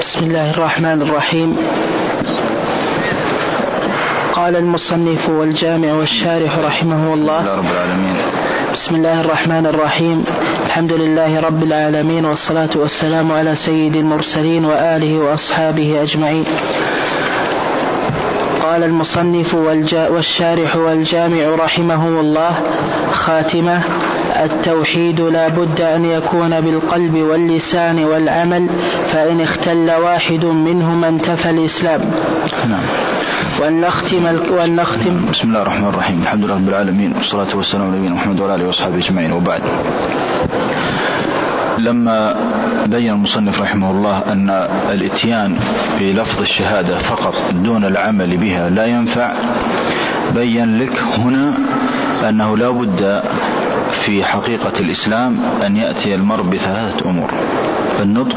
بسم الله الرحمن الرحيم. قال المصنف والجامع والشارح رحمه الله: بسم الله الرحمن الرحيم. الحمد لله رب العالمين، والصلاة والسلام على سيد المرسلين وآله وأصحابه أجمعين. قال المصنف والشارح والجامع رحمه الله: خاتمة: التوحيد لا بد أن يكون بالقلب واللسان والعمل، فإن اختل واحد منهما انتفى الإسلام. نعم. ونختم. بسم الله الرحمن الرحيم. الحمد لله رب العالمين، والصلاة والسلام على نبينا محمد وعلى آله وأصحابه أجمعين، وبعد. لما بين المصنف رحمه الله أن الاتيان بلفظ الشهادة فقط دون العمل بها لا ينفع، بين لك هنا أنه لا بد في حقيقة الإسلام أن يأتي المرء بثلاثة أمور: النطق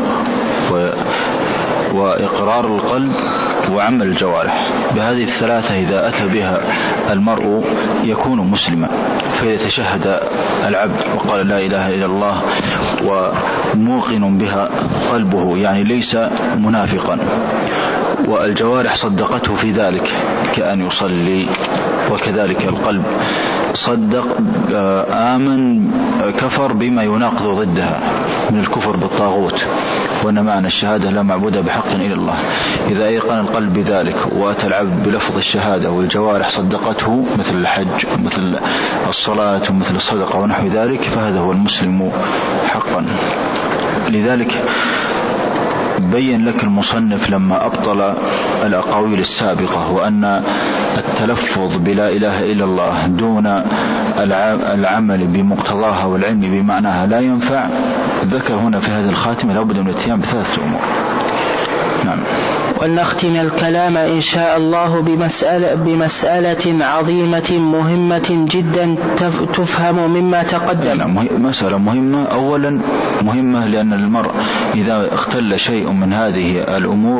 وإقرار القلب وعمل الجوارح. بهذه الثلاثة إذا أتى بها المرء يكون مسلما. فإذا تشهد العبد وقال لا إله إلا الله وموقن بها قلبه، يعني ليس منافقا، والجوارح صدقته في ذلك كأن يصلي، وكذلك القلب صدق، آمن، كفر بما يناقض ضدها من الكفر بالطاغوت، وأن معنى الشهادة لا معبود بحق إلا الله. إذا أيقن القلب بذلك وأتى العبد بلفظ الشهادة والجوارح صدقته، مثل الحج مثل الصلاة ومثل الصدقة ونحو ذلك، فهذا هو المسلم حقا. لذلك بين لك المصنف لما أبطل الأقاويل السابقة وأن التلفظ بلا إله إلا الله دون العمل بمقتضاها والعلم بمعناها لا ينفع، ذكر هنا في هذه الخاتمة لابد من الاتيان بثلاثة أمور. نعم. ولنختم الكلام إن شاء الله بمسألة عظيمة مهمة جدا تفهم مما تقدم. مسألة مهمة. أولا مهمة لأن المرء إذا اختل شيء من هذه الأمور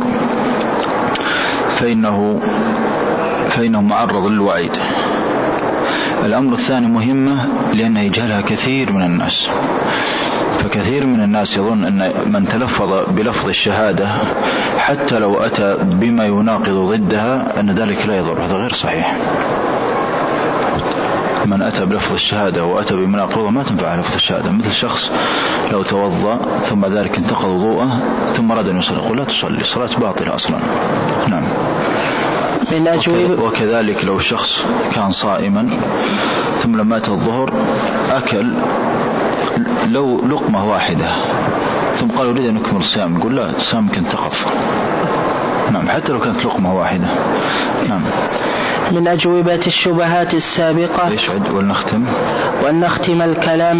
فإنه معرض للوعيد. الأمر الثاني مهمة لأنه يجهلها كثير من الناس، فكثير من الناس يظن أن من تلفظ بلفظ الشهادة حتى لو أتى بما يناقض ضدها أن ذلك لا يضر. هذا غير صحيح. من أتى بلفظ الشهادة وأتى بمناقضه ما تنفع لفظ الشهادة. مثل شخص لو توضأ ثم ذلك انتقض وضوءه ثم أراد أن يصلي، يقول لا تصلي، الصلاة باطلة أصلا. نعم. وكذلك لو شخص كان صائما ثم لما أتى الظهر أكل لو لقمة واحدة ثم قال أريد أن أكمل الصيام، يقول لا، صيامك انتقض. نعم، حتى لو كانت لقمة واحدة. نعم. من أجوبة الشبهات السابقة. ونختم الكلام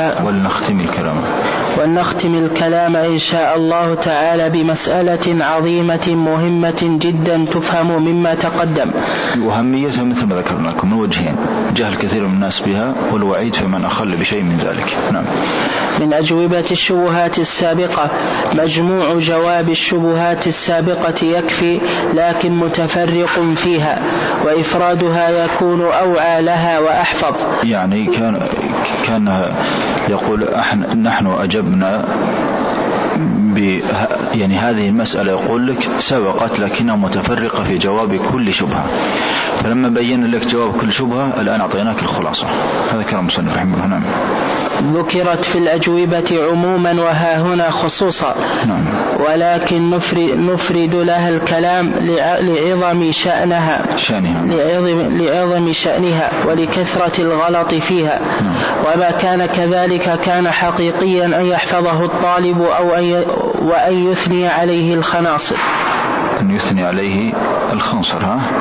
إن شاء الله تعالى بمسألة عظيمة مهمة جدا تفهم مما تقدم. وأهميتها مثل ما ذكرنا لكم من وجهين: جهل كثير من الناس بها، والوعيد في من أخل بشيء من ذلك. نعم. من أجوبة الشبهات السابقة: مجموع جواب الشبهات السابقة يكفي، لكن متفرق فيها، وإفرادها يكون أوعى لها وأحفظ. يعني كان يقول نحن أجبنا يعني هذه المسألة يقول لك سبقت لكنها متفرقة في جواب كل شبهة، فلما بين لك جواب كل شبهة الآن أعطيناك الخلاصة. هذا كلام مصنف رحمه الله. نعم. ذكرت في الأجوبة عموما وها هنا خصوصا. نعم. ولكن نفرد لها الكلام لعظم شأنها ولكثرة الغلط فيها. نعم. وما كان كذلك كان حقيقيا أن يحفظه الطالب وأن يثني عليه الخناصر. أن يثني عليه الخنصر.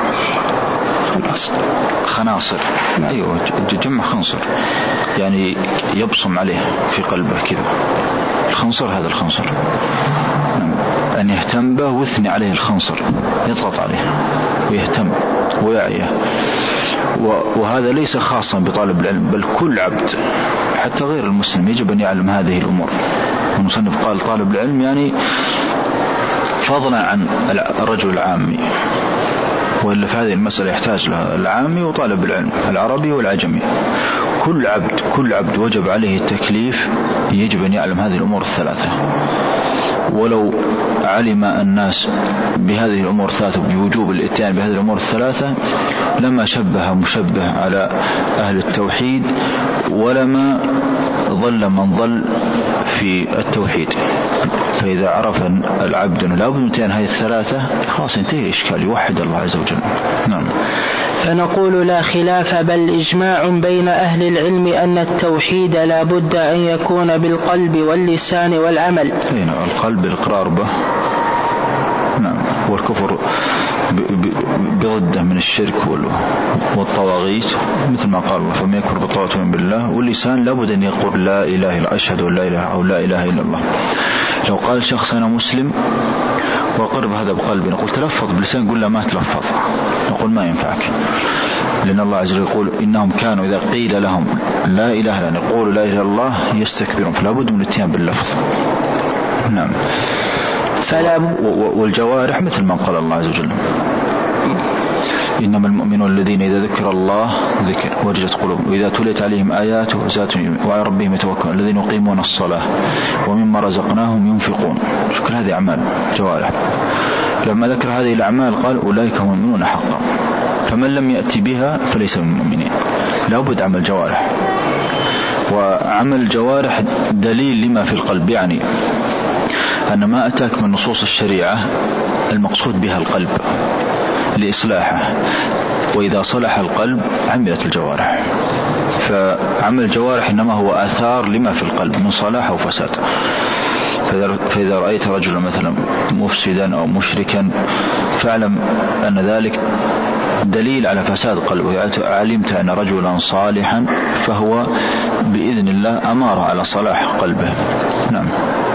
خناصر. أيوة، جمع خنصر، يعني يبصم عليه في قلبه كذا. الخنصر هذا الخنصر. أن يهتم به ويثني عليه الخنصر، يضغط عليه ويهتم ويعيه. وهذا ليس خاصا بطالب العلم، بل كل عبد حتى غير المسلم يجب أن يعلم هذه الأمور. المصنف قال طالب العلم يعني فضلا عن الرجل العامي، وإلا في هذه المسألة يحتاج لها العامي وطالب العلم العربي والعجمي. كل عبد وجب عليه التكليف، يجب أن يعلم هذه الأمور الثلاثة. ولو علم الناس بهذه الأمور الثلاثة بوجوب الاتيان بهذه الأمور الثلاثة لما شبه مشبه على أهل التوحيد، ولما ضل من ضل في التوحيد. فإذا عرف العبد لا بد من اتيان هذه الثلاثة خلاص انتهي إشكال، يوحد الله عز وجل. نعم. فنقول لا خلاف بل إجماع بين أهل العلم أن التوحيد لا بد أن يكون بالقلب واللسان والعمل. القلب الإقرار به، نعم، والكفر بضده من الشرك والطواغيت، مثل ما قال الله فمن يكفر بالطاغوت ويؤمن بالله. واللسان لابد أن يقول لا إله إلا أشهد أن لا إله أو لا إله إلا الله. لو قال شخص أنا مسلم وقرب هذا بقلبي، نقول تلفظ بلسان، نقول لا ما تلفظ، نقول ما ينفعك، لأن الله عز وجل يقول إنهم كانوا إذا قيل لهم لا إله إلا أن يقولوا لا إله إلا الله يستكبرون، فلا بد من الاتيان باللفظ. نعم. والجوارح مثل ما قال الله عز وجل إنما المؤمنون الذين إذا ذكر الله ذكر وجلت قلوبهم وإذا تليت عليهم آياته زادتهم وعلى ربهم يتوكلون الذين يقيمون الصلاة ومما رزقناهم ينفقون. كل هذه أعمال جوارح. لما ذكر هذه الأعمال قال أولئك هم المؤمنون حقا، فمن لم يأتي بها فليس من المؤمنين. لا بد عمل جوارح، وعمل الجوارح دليل لما في القلب، يعني أن ما أتاك من نصوص الشريعة المقصود بها القلب لإصلاحه، وإذا صلح القلب عملت الجوارح. فعمل الجوارح إنما هو آثار لما في القلب من صلاح أو فساد. فإذا رأيت رجلا مثلا مفسدا أو مشركا فاعلم أن ذلك دليل على فساد قلبه. علمت أن رجلا صالحا فهو بإذن الله أمر على صلاح قلبه. نعم.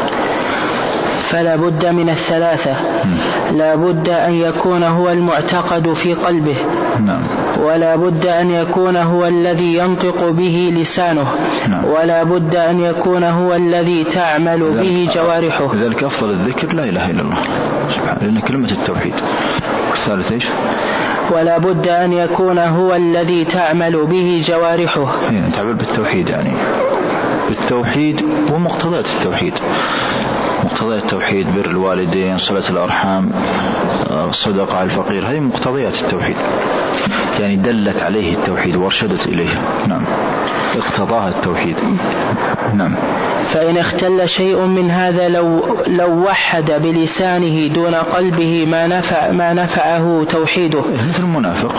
فلا بد من الثلاثة، لا بد أن يكون هو المعتقد في قلبه، نعم، ولا بد أن يكون هو الذي ينطق به لسانه، نعم، ولا بد أن يكون هو الذي تعمل به جوارحه. لذلك أفضل الذكر لا إله إلا الله سبحانه، لأن كلمة التوحيد. والثالث إيش؟ ولا بد أن يكون هو الذي تعمل به جوارحه، يعني تعمل بالتوحيد، يعني بالتوحيد ومقتضيات التوحيد. مقتضيات التوحيد بر الوالدين، صلة الأرحام، الصدقة على الفقير، هذه مقتضيات التوحيد، يعني دلت عليه التوحيد وارشدت إليه. نعم، اقتضاها التوحيد. نعم. فإن اختل شيء من هذا لو وحد بلسانه دون قلبه ما نفعه توحيده. مثل المنافق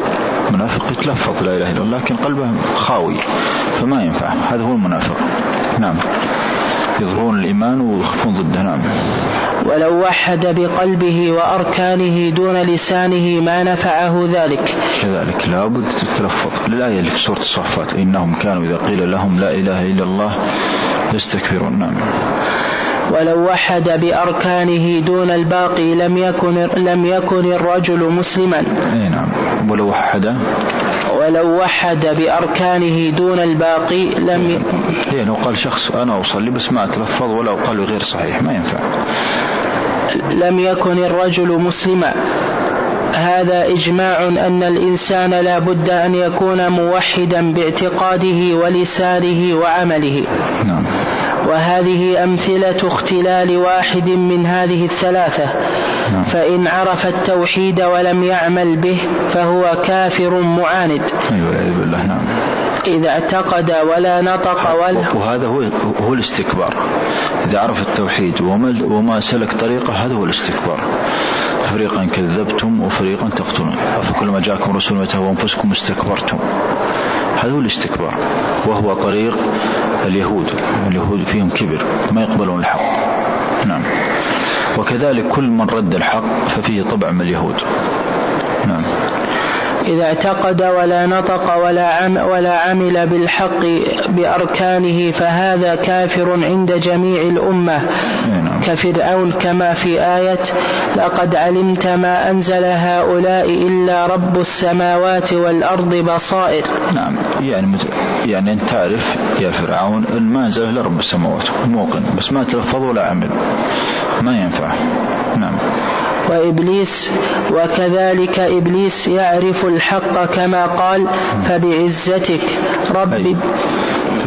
يتلفظ لا إله إلا الله لكن قلبه خاوي فما ينفع، هذا هو المنافق. نعم، يظهرون الإيمان ويخفون ضده. نعم. ولو وحد بقلبه وأركانه دون لسانه ما نفعه ذلك. كذلك لا بد تتلفظ للآية اللي في سورة الصفات إنهم كانوا إذا قيل لهم لا إله إلا الله يستكبرون. نعم. ولو وحد بأركانه دون الباقي لم يكن الرجل مسلما. نعم. ولو وحد بأركانه دون الباقي لو قال شخص أنا أصلي بس ما أتلفظ ولو قال غير صحيح ما ينفع، لم يكن الرجل مسلما. هذا إجماع أن الإنسان لا بد أن يكون موحدا باعتقاده ولسانه وعمله. نعم. وهذه أمثلة اختلال واحد من هذه الثلاثة. نعم. فإن عرف التوحيد ولم يعمل به فهو كافر معاند. أيوة بالله. نعم. إذا اعتقد ولا نطق وهذا هو الاستكبار. إذا عرف التوحيد وما سلك طريقه هذا هو الاستكبار. فريقا كذبتم وفريقا تقتلون فكلما جاءكم رسول وتهوى أنفسكم استكبرتم. هذا هو الاستكبار، وهو طريق اليهود فيهم كبر ما يقبلون الحق. نعم. وكذلك كل من رد الحق ففيه طبع من اليهود. نعم. إذا اعتقد ولا نطق ولا عمل بالحق بأركانه فهذا كافر عند جميع الأمة. كفرعون كما في آية لقد علمت ما أنزل هؤلاء إلا رب السماوات والأرض بصائر. نعم. يعني أنت تعرف يا فرعون أن ما أنزل إلا رب السماوات موقن، بس ما تلفظ ولا عمل ما ينفع. نعم. وإبليس وكذلك إبليس يعرف الحق كما قال فبعزتك ربي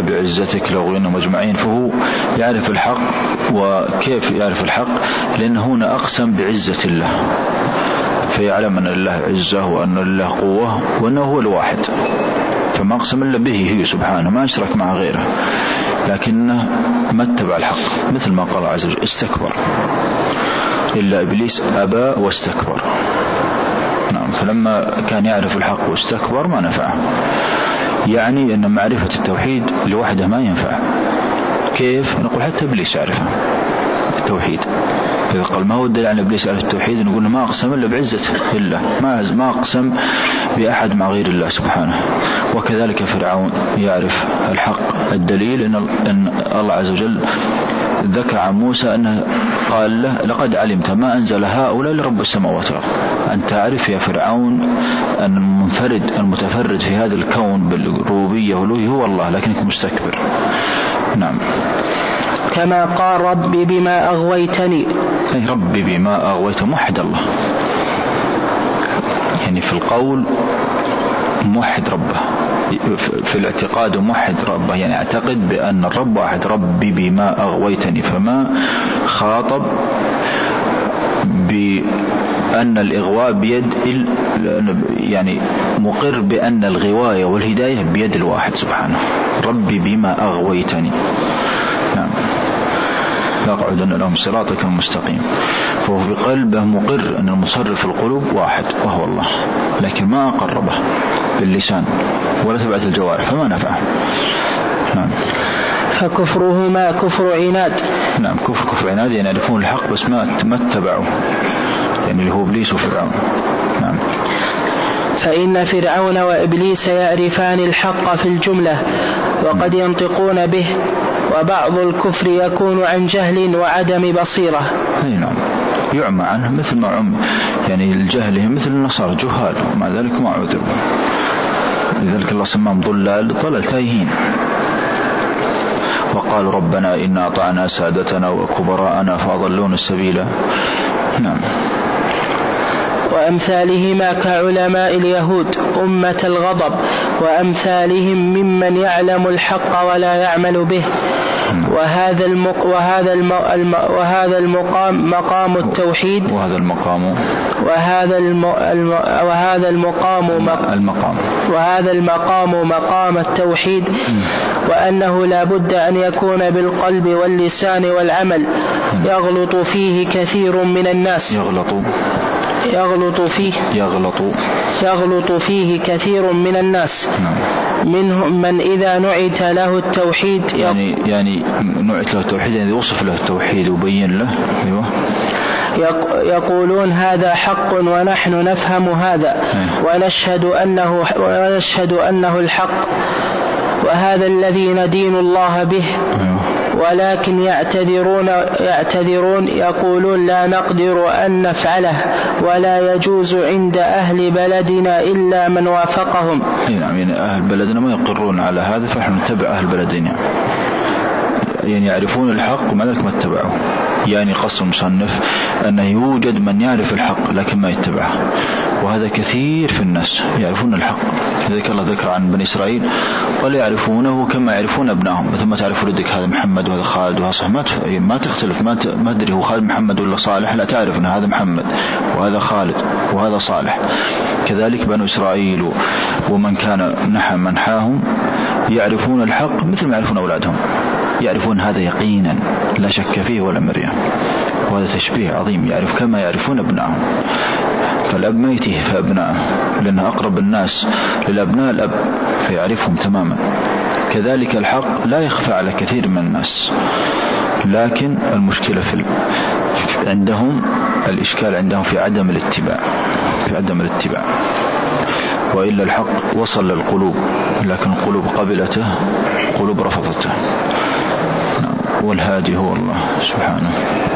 بعزتك لأغوينهم أجمعين. فهو يعرف الحق. وكيف يعرف الحق؟ لأنه هنا أقسم بعزة الله، فيعلم أن الله عزة وأن الله قوة وأنه هو الواحد، فما أقسم إلا به هي سبحانه، ما أشرك مع غيره، لكنه ما اتبع الحق، مثل ما قال عز وجل استكبر إلا إبليس أبى واستكبر. نعم. فلما كان يعرف الحق واستكبر ما نفعه. يعني أن معرفة التوحيد لوحده ما ينفع. كيف؟ نقول حتى إبليس يعرفه التوحيد. إذا قال ما هو الدليل على إبليس على التوحيد؟ نقول ما أقسم إلا بعزته الله، ما أقسم بأحد مع غير الله سبحانه. وكذلك فرعون يعرف الحق. الدليل أن الله عز وجل ذكر عن موسى أنه قال له لقد علمت ما أنزل هؤلاء لرب السماوات والأرض. أن تعرف يا فرعون أن المتفرد في هذا الكون بالربوبية والألوهية هو الله، لكنك مستكبر. نعم. كما قال ربي بما أغويتني، أي ربي بما أغويت، موحد الله، يعني في القول موحد ربه، في الاعتقاد موحد ربه، يعني اعتقد بأن الرب واحد. ربي بما أغويتني، فما خاطب بأن الإغواء بيد، يعني مقر بأن الغواية والهداية بيد الواحد سبحانه. ربي بما أغويتني. نعم. لأقعدن لهم صراطك المستقيم. فهو في قلبه مقر أن المصرف القلوب واحد وهو الله، لكن ما أقربه باللسان ولا تبعت الجوارح، فما نفعه. نعم. فكفرهما كفر عناد. نعم. كفر عناد، يعني يعرفون الحق بس ما اتبعوا، يعني اللي هو إبليس وفرعون. نعم. فإن فرعون وإبليس يعرفان الحق في الجملة وقد ينطقون به، وبعض الكفر يكون عن جهل وعدم بصيرة. أي نعم. يعمى عنه مثل ما عم، يعني الجهل مثل النصارى جهال ومع ذلك ما عذروا. لذلك الله سماهم ضلال تايهين. وقالوا ربنا إنا أطعنا سادتنا وكبراءنا فأضلون السبيل. نعم. وأمثالهما كعلماء اليهود أمة الغضب، وأمثالهم ممن يعلم الحق ولا يعمل به. وهذا المقام مقام التوحيد، وهذا المقام مقام التوحيد، وأنه لا بد أن يكون بالقلب واللسان والعمل. يغلط فيه كثير من الناس. يغلط فيه كثير من الناس. منهم من إذا نعت له التوحيد، يعني نعت له التوحيد، يعني يوصف له التوحيد وبين له. أيوة. يقولون هذا حق ونحن نفهم هذا ونشهد أنه الحق، وهذا الذي ندين الله به. ولكن يعتذرون يقولون لا نقدر أن نفعله ولا يجوز عند أهل بلدنا إلا من وافقهم. يعني أهل بلدنا ما يقرون على هذا، فنحن نتبع أهل بلدنا، يعني يعرفون الحق ومع ذلك ما اتبعوه. يعني قصد المصنف أنه يوجد من يعرف الحق لكن ما يتبعه، وهذا كثير في الناس يعرفون الحق. لذلك الله ذكر عن بني إسرائيل ولا يعرفونه كما يعرفون أبنائهم. مثل ما تعرف ولدك هذا محمد وهذا خالد وهذا صالح، ما تختلف، ما تدري هو خالد محمد ولا صالح، لا تعرف أن هذا محمد وهذا خالد وهذا صالح. كذلك بنو إسرائيل ومن كان نحى منحاهم يعرفون الحق مثل ما يعرفون أولادهم، يعرفون هذا يقينا لا شك فيه ولا مرية. وهذا تشبيه عظيم، يعرف كما يعرفون أبنائهم. فالأب ما يتيه في أبنائه، لأنه أقرب الناس للأبناء الأب، فيعرفهم تماما. كذلك الحق لا يخفى على كثير من الناس، لكن المشكلة عندهم، الإشكال عندهم في عدم الاتباع. وإلا الحق وصل للقلوب، لكن القلوب قبلته، قلوب رفضته. والهادي هو الله سبحانه.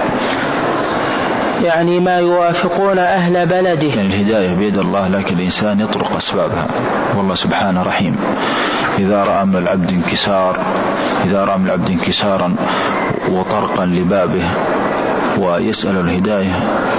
يعني ما يوافقون أهل بلده، يعني الهداية بيد الله، لكن الإنسان يطرق أسبابها، والله سبحانه رحيم. إذا رأى من العبد انكسارا وطرقا لبابه ويسأل الهداية،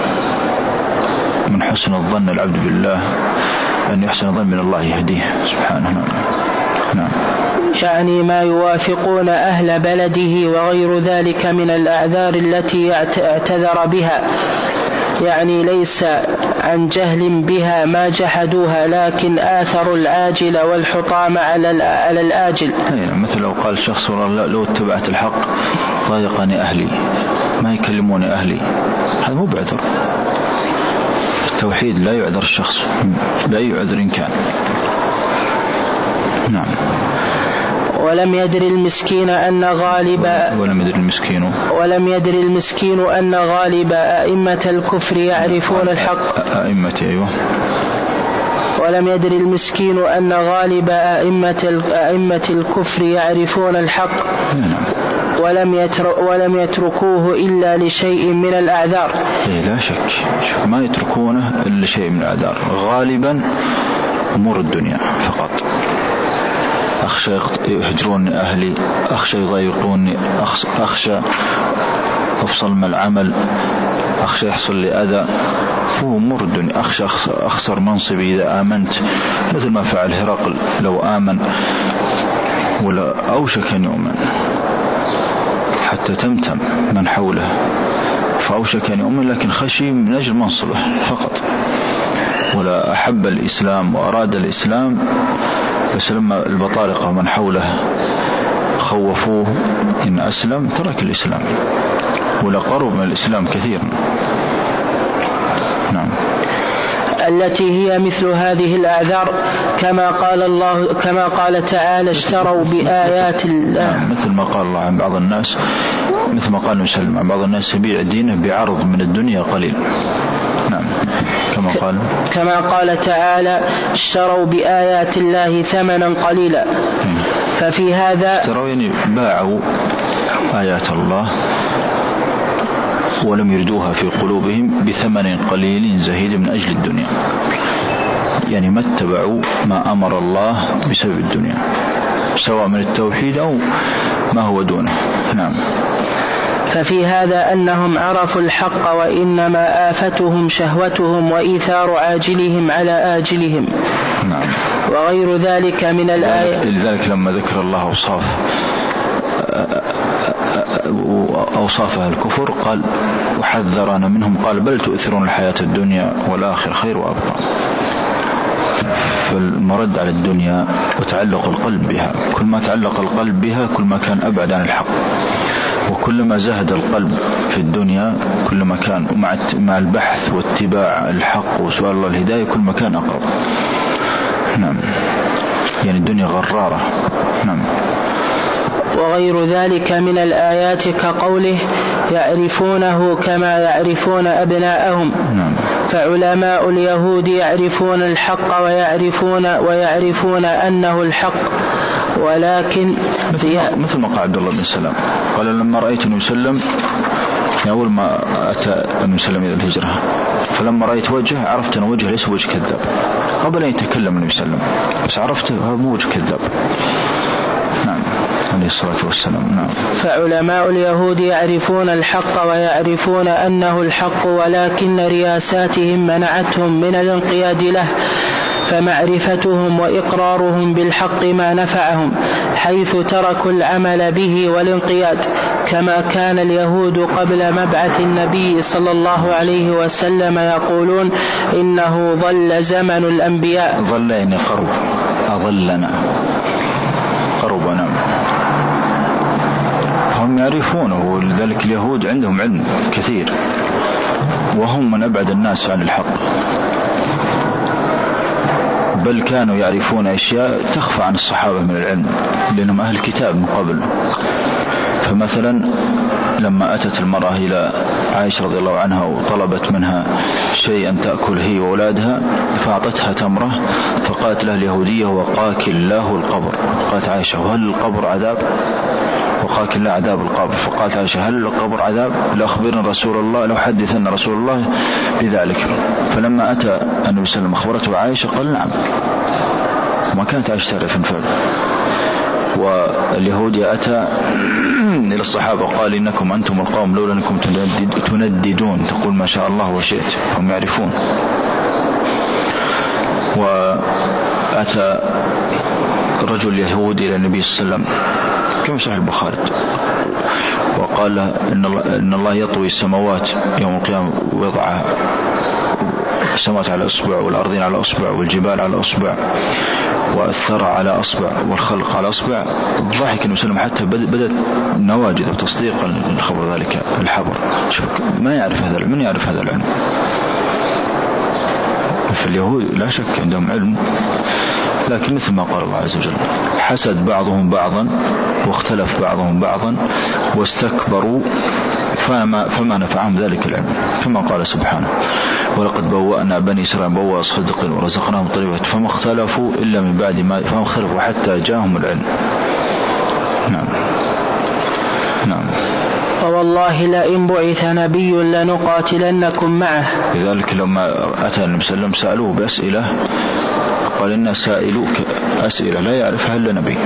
من حسن الظن العبد بالله أن يحسن الظن من الله يهديه سبحانه. نعم. يعني ما يوافقون أهل بلده وغير ذلك من الأعذار التي اعتذر بها، يعني ليس عن جهل بها ما جحدوها، لكن آثروا العاجل والحطام على الآجل. مثل لو قال شخص والله لو اتبعت الحق ضايقني أهلي، ما يكلموني أهلي، هذا مو بعذر. التوحيد لا يعذر الشخص بأي عذر كان. نعم. ولم يدر المسكين أن غالب أن غالب أئمة الكفر يعرفون الحق. ولم يدر المسكين أن غالب أئمة الكفر يعرفون الحق ولم يتركوه إلا لشيء من الأعذار. لا شك ما يتركونه إلا شيء من الأعذار، غالبا أمور الدنيا فقط. أخشى يهجروني أهلي، أخشى يضايقوني، أخشى أفصل من العمل، أخشى يحصل لي أذى، هو أمور الدنيا. أخشى أخسر منصبي إذا آمنت، مثل ما فعل هرقل لو آمن، ولا أوشك أن يؤمن حتى تمتم من حوله، فأوشك أن يؤمن لكن خشي من أجل منصبه فقط، ولا أحب الإسلام وأراد الإسلام، بس لما البطارقة من حوله خوفوه إن أسلم ترك الإسلام، ولا قرب من الإسلام كثيرا. نعم. التي هي مثل هذه الأعذار كما قال تعالى اشتروا بآيات الله. مثل ما قال الله عن بعض الناس، مثل ما قال مسلم عن بعض الناس يبيع دينه بعرض من الدنيا قليل. نعم. كما قال تعالى اشتروا بآيات الله ثمنا قليلا. ففي هذا اشتروا يعني باعوا آيات الله ولم يردوها في قلوبهم بثمن قليل زهيد من أجل الدنيا، يعني ما اتبعوا ما أمر الله بسبب الدنيا، سواء من التوحيد أو ما هو دونه. نعم. ففي هذا أنهم عرفوا الحق، وإنما آفتهم شهوتهم وإيثار عاجلهم على آجلهم. نعم. وغير ذلك من الآية. لذلك لما ذكر الله أوصافها الكفر قال وحذرنا منهم، قال بل تؤثرون الحياة الدنيا والآخرة خير وأبقى. فالمرد على الدنيا وتعلق القلب بها، كل ما تعلق القلب بها كل ما كان أبعد عن الحق، وكلما زهد القلب في الدنيا كلما كان مع البحث واتباع الحق وسؤال الله الهداية كل ما كان أقرب. نعم. يعني الدنيا غرارة. نعم. وغير ذلك من الآيات كقوله يعرفونه كما يعرفون أبناءهم. نعم. فعلماء اليهود يعرفون الحق ويعرفون أنه الحق، ولكن مثل ما قال عبد الله بن سلام قال لما رأيت النبي صلى الله عليه وسلم، أول ما أتى النبي صلى الله عليه وسلم إلى الهجرة، فلما رأيت وجهه عرفت أن وجهه ليس وجه كذاب، قبل أن يتكلم النبي صلى الله عليه وسلم بس عرفت هذا مو وجه كذاب. نعم عليه الصلاة والسلام. نعم. فعلماء اليهود يعرفون الحق ويعرفون أنه الحق، ولكن رياساتهم منعتهم من الانقياد له، فمعرفتهم وإقرارهم بالحق ما نفعهم، حيث تركوا العمل به والانقياد، كما كان اليهود قبل مبعث النبي صلى الله عليه وسلم يقولون إنه ظل زمن الأنبياء. ظل يعني قرب، أظلنا قربنا، هم يعرفونه، ولذلك اليهود عندهم علم كثير وهم من أبعد الناس عن الحق، بل كانوا يعرفون أشياء تخفى عن الصحابة من العلم لأنهم أهل كتاب من قبل. فمثلا لما أتت المرأة إلى عائشة رضي الله عنها وطلبت منها شيئا تأكل هي وأولادها فأعطتها تمرة، فقالت لها اليهودية وقاك الله القبر. قالت عائشة وهل القبر عذاب؟ وقاك الله عذاب القبر. فقالت عائشة هل القبر عذاب؟ لأخبرنا رسول الله، لو حدثنا رسول الله بذلك. فلما أتى النبي صلى الله عليه وسلم أخبرته عائشة قال نعم، وما كانت عائشة تعرف فعل. واليهودي أتى إلى الصحابة قال إنكم أنتم القوم لولا أنكم تنددون تقول ما شاء الله وشئت. هم يعرفون. وأتى رجل يهودي إلى النبي صلى الله عليه وسلم كما صحيح البخاري، وقال له إن الله يطوي السماوات يوم القيامة ويضع السماوات على أصبع والأرضين على أصبع والجبال على أصبع والثرى على أصبع والخلق على أصبع. ضحك النبي صلى الله عليه وسلم حتى بدأت نواجذ تصديقا لخبر ذلك الحبر. ما يعرف هذا العلم، من يعرف هذا العلم؟ فاليهود لا شك عندهم علم، لكن مثل ما قال الله عز وجل حسد بعضهم بعضا واختلف بعضهم بعضا واستكبروا فما نفعهم ذلك العلم، كما قال سبحانه ولقد بوأنا بني إسرائيل مبوأ صدق ورزقناهم طيبات فما اختلفوا إلا من بعد ما فما اختلفوا حتى جاءهم العلم. نعم. فوالله لئن بعث نبي لنقاتلنكم معه. لذلك لما أتى النبي صلى الله عليه وسلم سألوه بأسئلة قال إن سائلوك أسئلة لا يعرفها إلا نبي،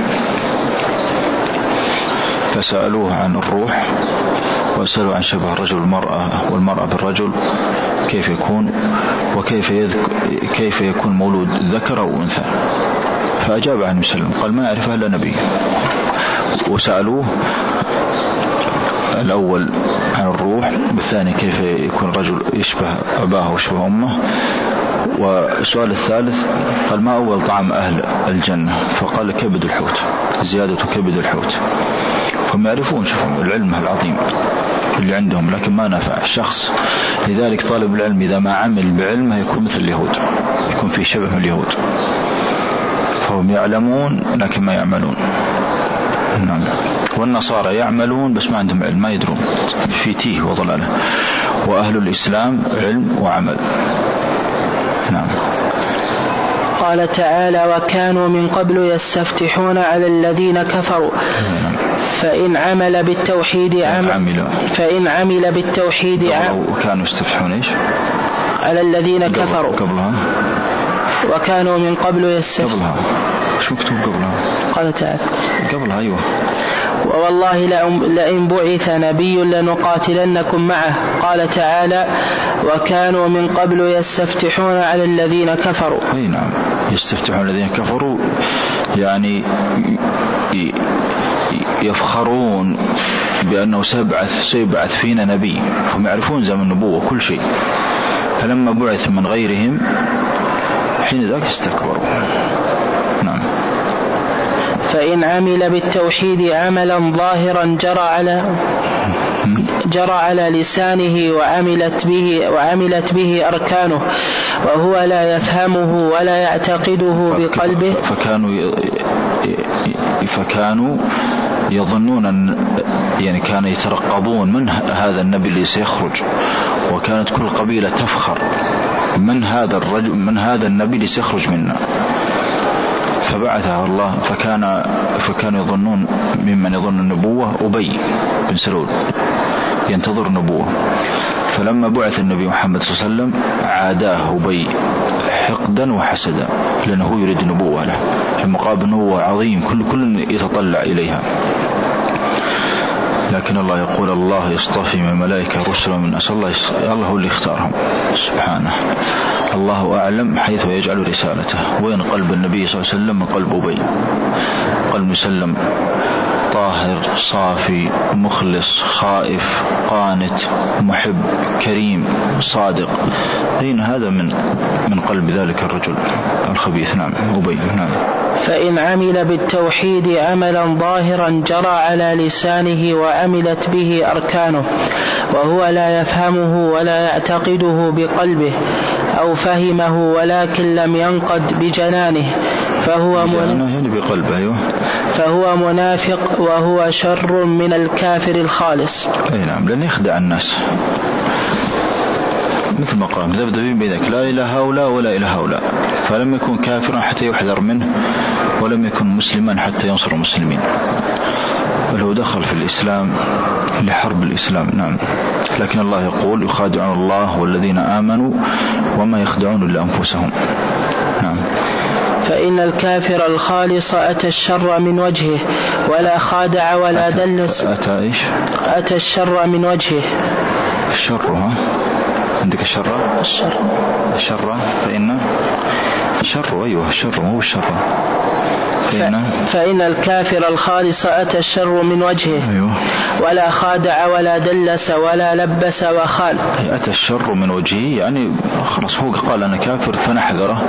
فسألوه عن الروح وسألوا عن شبه الرجل والمرأة بالرجل كيف يكون وكيف يكون مولود ذكر أو أنثى، فأجاب عن مسلم قال ما يعرفها إلا نبي. وسألوه الأول عن الروح، بالثاني كيف يكون الرجل يشبه أباه ويشبه أمه، والسؤال الثالث قال ما أول طعام أهل الجنة، فقال كبد الحوت، زيادة كبد الحوت. هم يعرفون العلم العظيم اللي عندهم، لكن ما نفع الشخص. لذلك طالب العلم إذا ما عمل بعلمه يكون مثل اليهود، يكون في شبه من اليهود، فهم يعلمون لكن ما يعملون. نعم. والنصارى يعملون بس ما عندهم علم، ما يدرون، في تيه وضلاله. وأهل الإسلام علم وعمل. نعم. قال تعالى وكانوا من قبل يستفتحون على الذين كفروا فإن عمل بالتوحيد وكانوا يستفتحون إيش على الذين كفروا قبلها وكانوا من قبل يستفتحون شو مكتوب قبلها؟ قال تعالى قبلها أيوة والله لئن بعث نبي لنقاتلنكم معه. قال تعالى وكانوا من قبل يستفتحون على الذين كفروا. أي نعم، يستفتحون الذين كفروا يعني يفخرون بأنه سيبعث فينا نبي، هم يعرفون زمن النبوة كل شيء، فلما بعث من غيرهم حين ذاك استكبروا. نعم. فإن عمل بالتوحيد عملا ظاهرا جرى على لسانه وعملت به أركانه وهو لا يفهمه ولا يعتقده بقلبه. فكانوا يظنون يعني كانوا يترقبون من هذا النبي اللي سيخرج، وكانت كل قبيلة تفخر من هذا الرجل، من هذا النبي اللي سيخرج منا، فبعثه الله. فكانوا يظنون ممن يظن النبوة أبي بن سلول ينتظر النبوة، فلما بعث النبي محمد صلى الله عليه وسلم عاداه أبي حقدا وحسدا لأنه يريد النبوة له، في مقابل نبوة عظيم كل يتطلع إليها. لكن الله يقول الله يصطفي من الملائكة رسلا من أسأل الله هو اللي اختارهم سبحانه. الله أعلم حيث يجعل رسالته. وين قلب النبي صلى الله عليه وسلم من قلب أبي؟ قلب مسلم طاهر صافي مخلص خائف قانت محب كريم صادق. أين هذا من قلب ذلك الرجل الخبيث؟ نعم أبي. نعم. فإن عمل بالتوحيد عملا ظاهرا جرى على لسانه وعملت به أركانه وهو لا يفهمه ولا يعتقده بقلبه أو فهمه ولكن لم ينقد بجنانه فهو منافق وهو شر من الكافر الخالص. أي نعم، لن يخدع الناس مثل ما قال مذبذبين بينك لا إله هؤلاء ولا إله هؤلاء، فلم يكن كافرا حتى يحذر منه ولم يكن مسلما حتى ينصر المسلمين، بل هو دخل في الإسلام لحرب الإسلام. نعم. لكن الله يقول يخادعون الله والذين آمنوا وما يخدعون إلا أنفسهم. نعم. فإن الكافر الخالص أتى الشر من وجهه ولا خادع ولا دلس. أتى إيش؟ أتى الشر من وجهه. الشر عندك الشر فإن الشر أيوه الشر مو الشر فإن الكافر الخالص أتى الشر من وجهه أيوه. ولا خادع ولا دلس ولا لبس وخال. أتى الشر من وجهه يعني خلاص هو قال أنا كافر فنحذره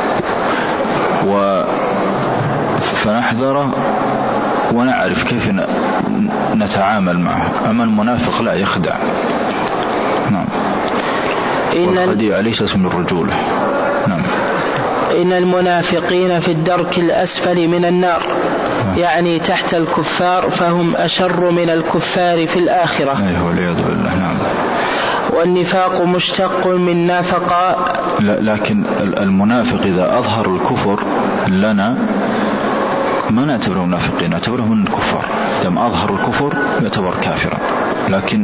ونعرف كيف نتعامل معه. أما المنافق لا يخدع. نعم. والخديعة ليست من الرجولة. نعم. إن المنافقين في الدرك الأسفل من النار يعني تحت الكفار فهم أشر من الكفار في الآخرة. أيوه والعياذ بالله. نعم. والنفاق مشتق من نافق. لكن المنافق إذا أظهر الكفر لنا ما نعتبره منافقين، نعتبره من الكفار. لما أظهر الكفر يعتبر كافرا. لكن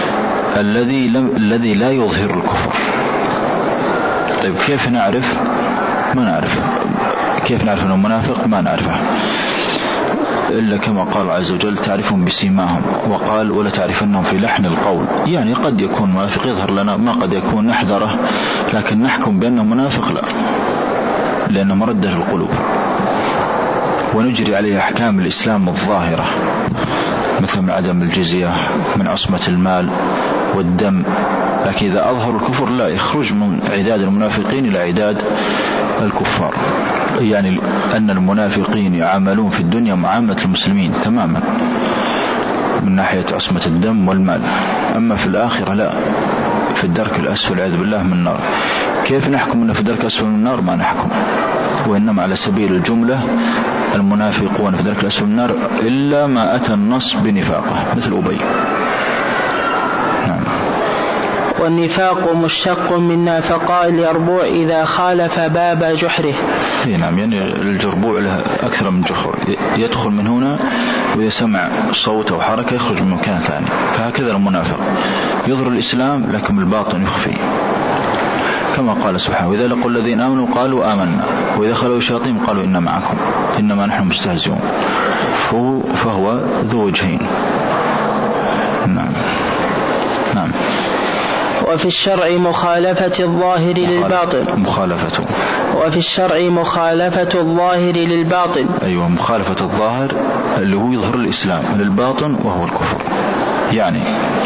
الذي لا يظهر الكفر، طيب كيف نعرف؟ ما نعرف. كيف نعرف أنه منافق؟ ما نعرفه إلا كما قال عز وجل تعرفهم بسيماهم، وقال ولا تعرفنهم في لحن القول. يعني قد يكون منافق يظهر لنا، ما قد يكون نحذره، لكن نحكم بأنه منافق لا، لأنه مرده القلوب ونجري عليه أحكام الإسلام الظاهرة مثل من عدم الجزية، من عصمة المال والدم. لكن إذا أظهر الكفر لا، يخرج من عداد المنافقين إلى عداد الكفار. يعني أن المنافقين يعاملون في الدنيا معاملة المسلمين تماما من ناحية عصمة الدم والمال، أما في الآخرة لا، في الدرك الأسفل والعياذ بالله من النار. كيف نحكم أنه في الدرك الأسفل من النار؟ ما نحكم، وإنما على سبيل الجملة المنافقون في الدرك الأسفل من النار إلا ما أتى النص بنفاقه مثل أبي. نعم. والنفاق مشتق من نافقاء اليربوع إذا خالف باب جحره. نعم. يعني الجربوع له أكثر من جحر، يدخل من هنا وإذا سمع صوت أو حركة يخرج من مكان ثاني. فهكذا المنافق يظهر الإسلام لكن بالباطن يخفي، كما قال سبحانه وإذا لقوا الذين آمنوا قالوا آمنا وإذا خلوا الشياطين قالوا إنا معكم إنما نحن مستهزئون. فهو ذو وجهين. نعم. نعم. وفي الشرع مخالفة الظاهر للباطن. وفي الشرع مخالفة الظاهر للباطن. أيوة، مخالفة الظاهر اللي هو يظهر الإسلام للباطن وهو الكفر. يعني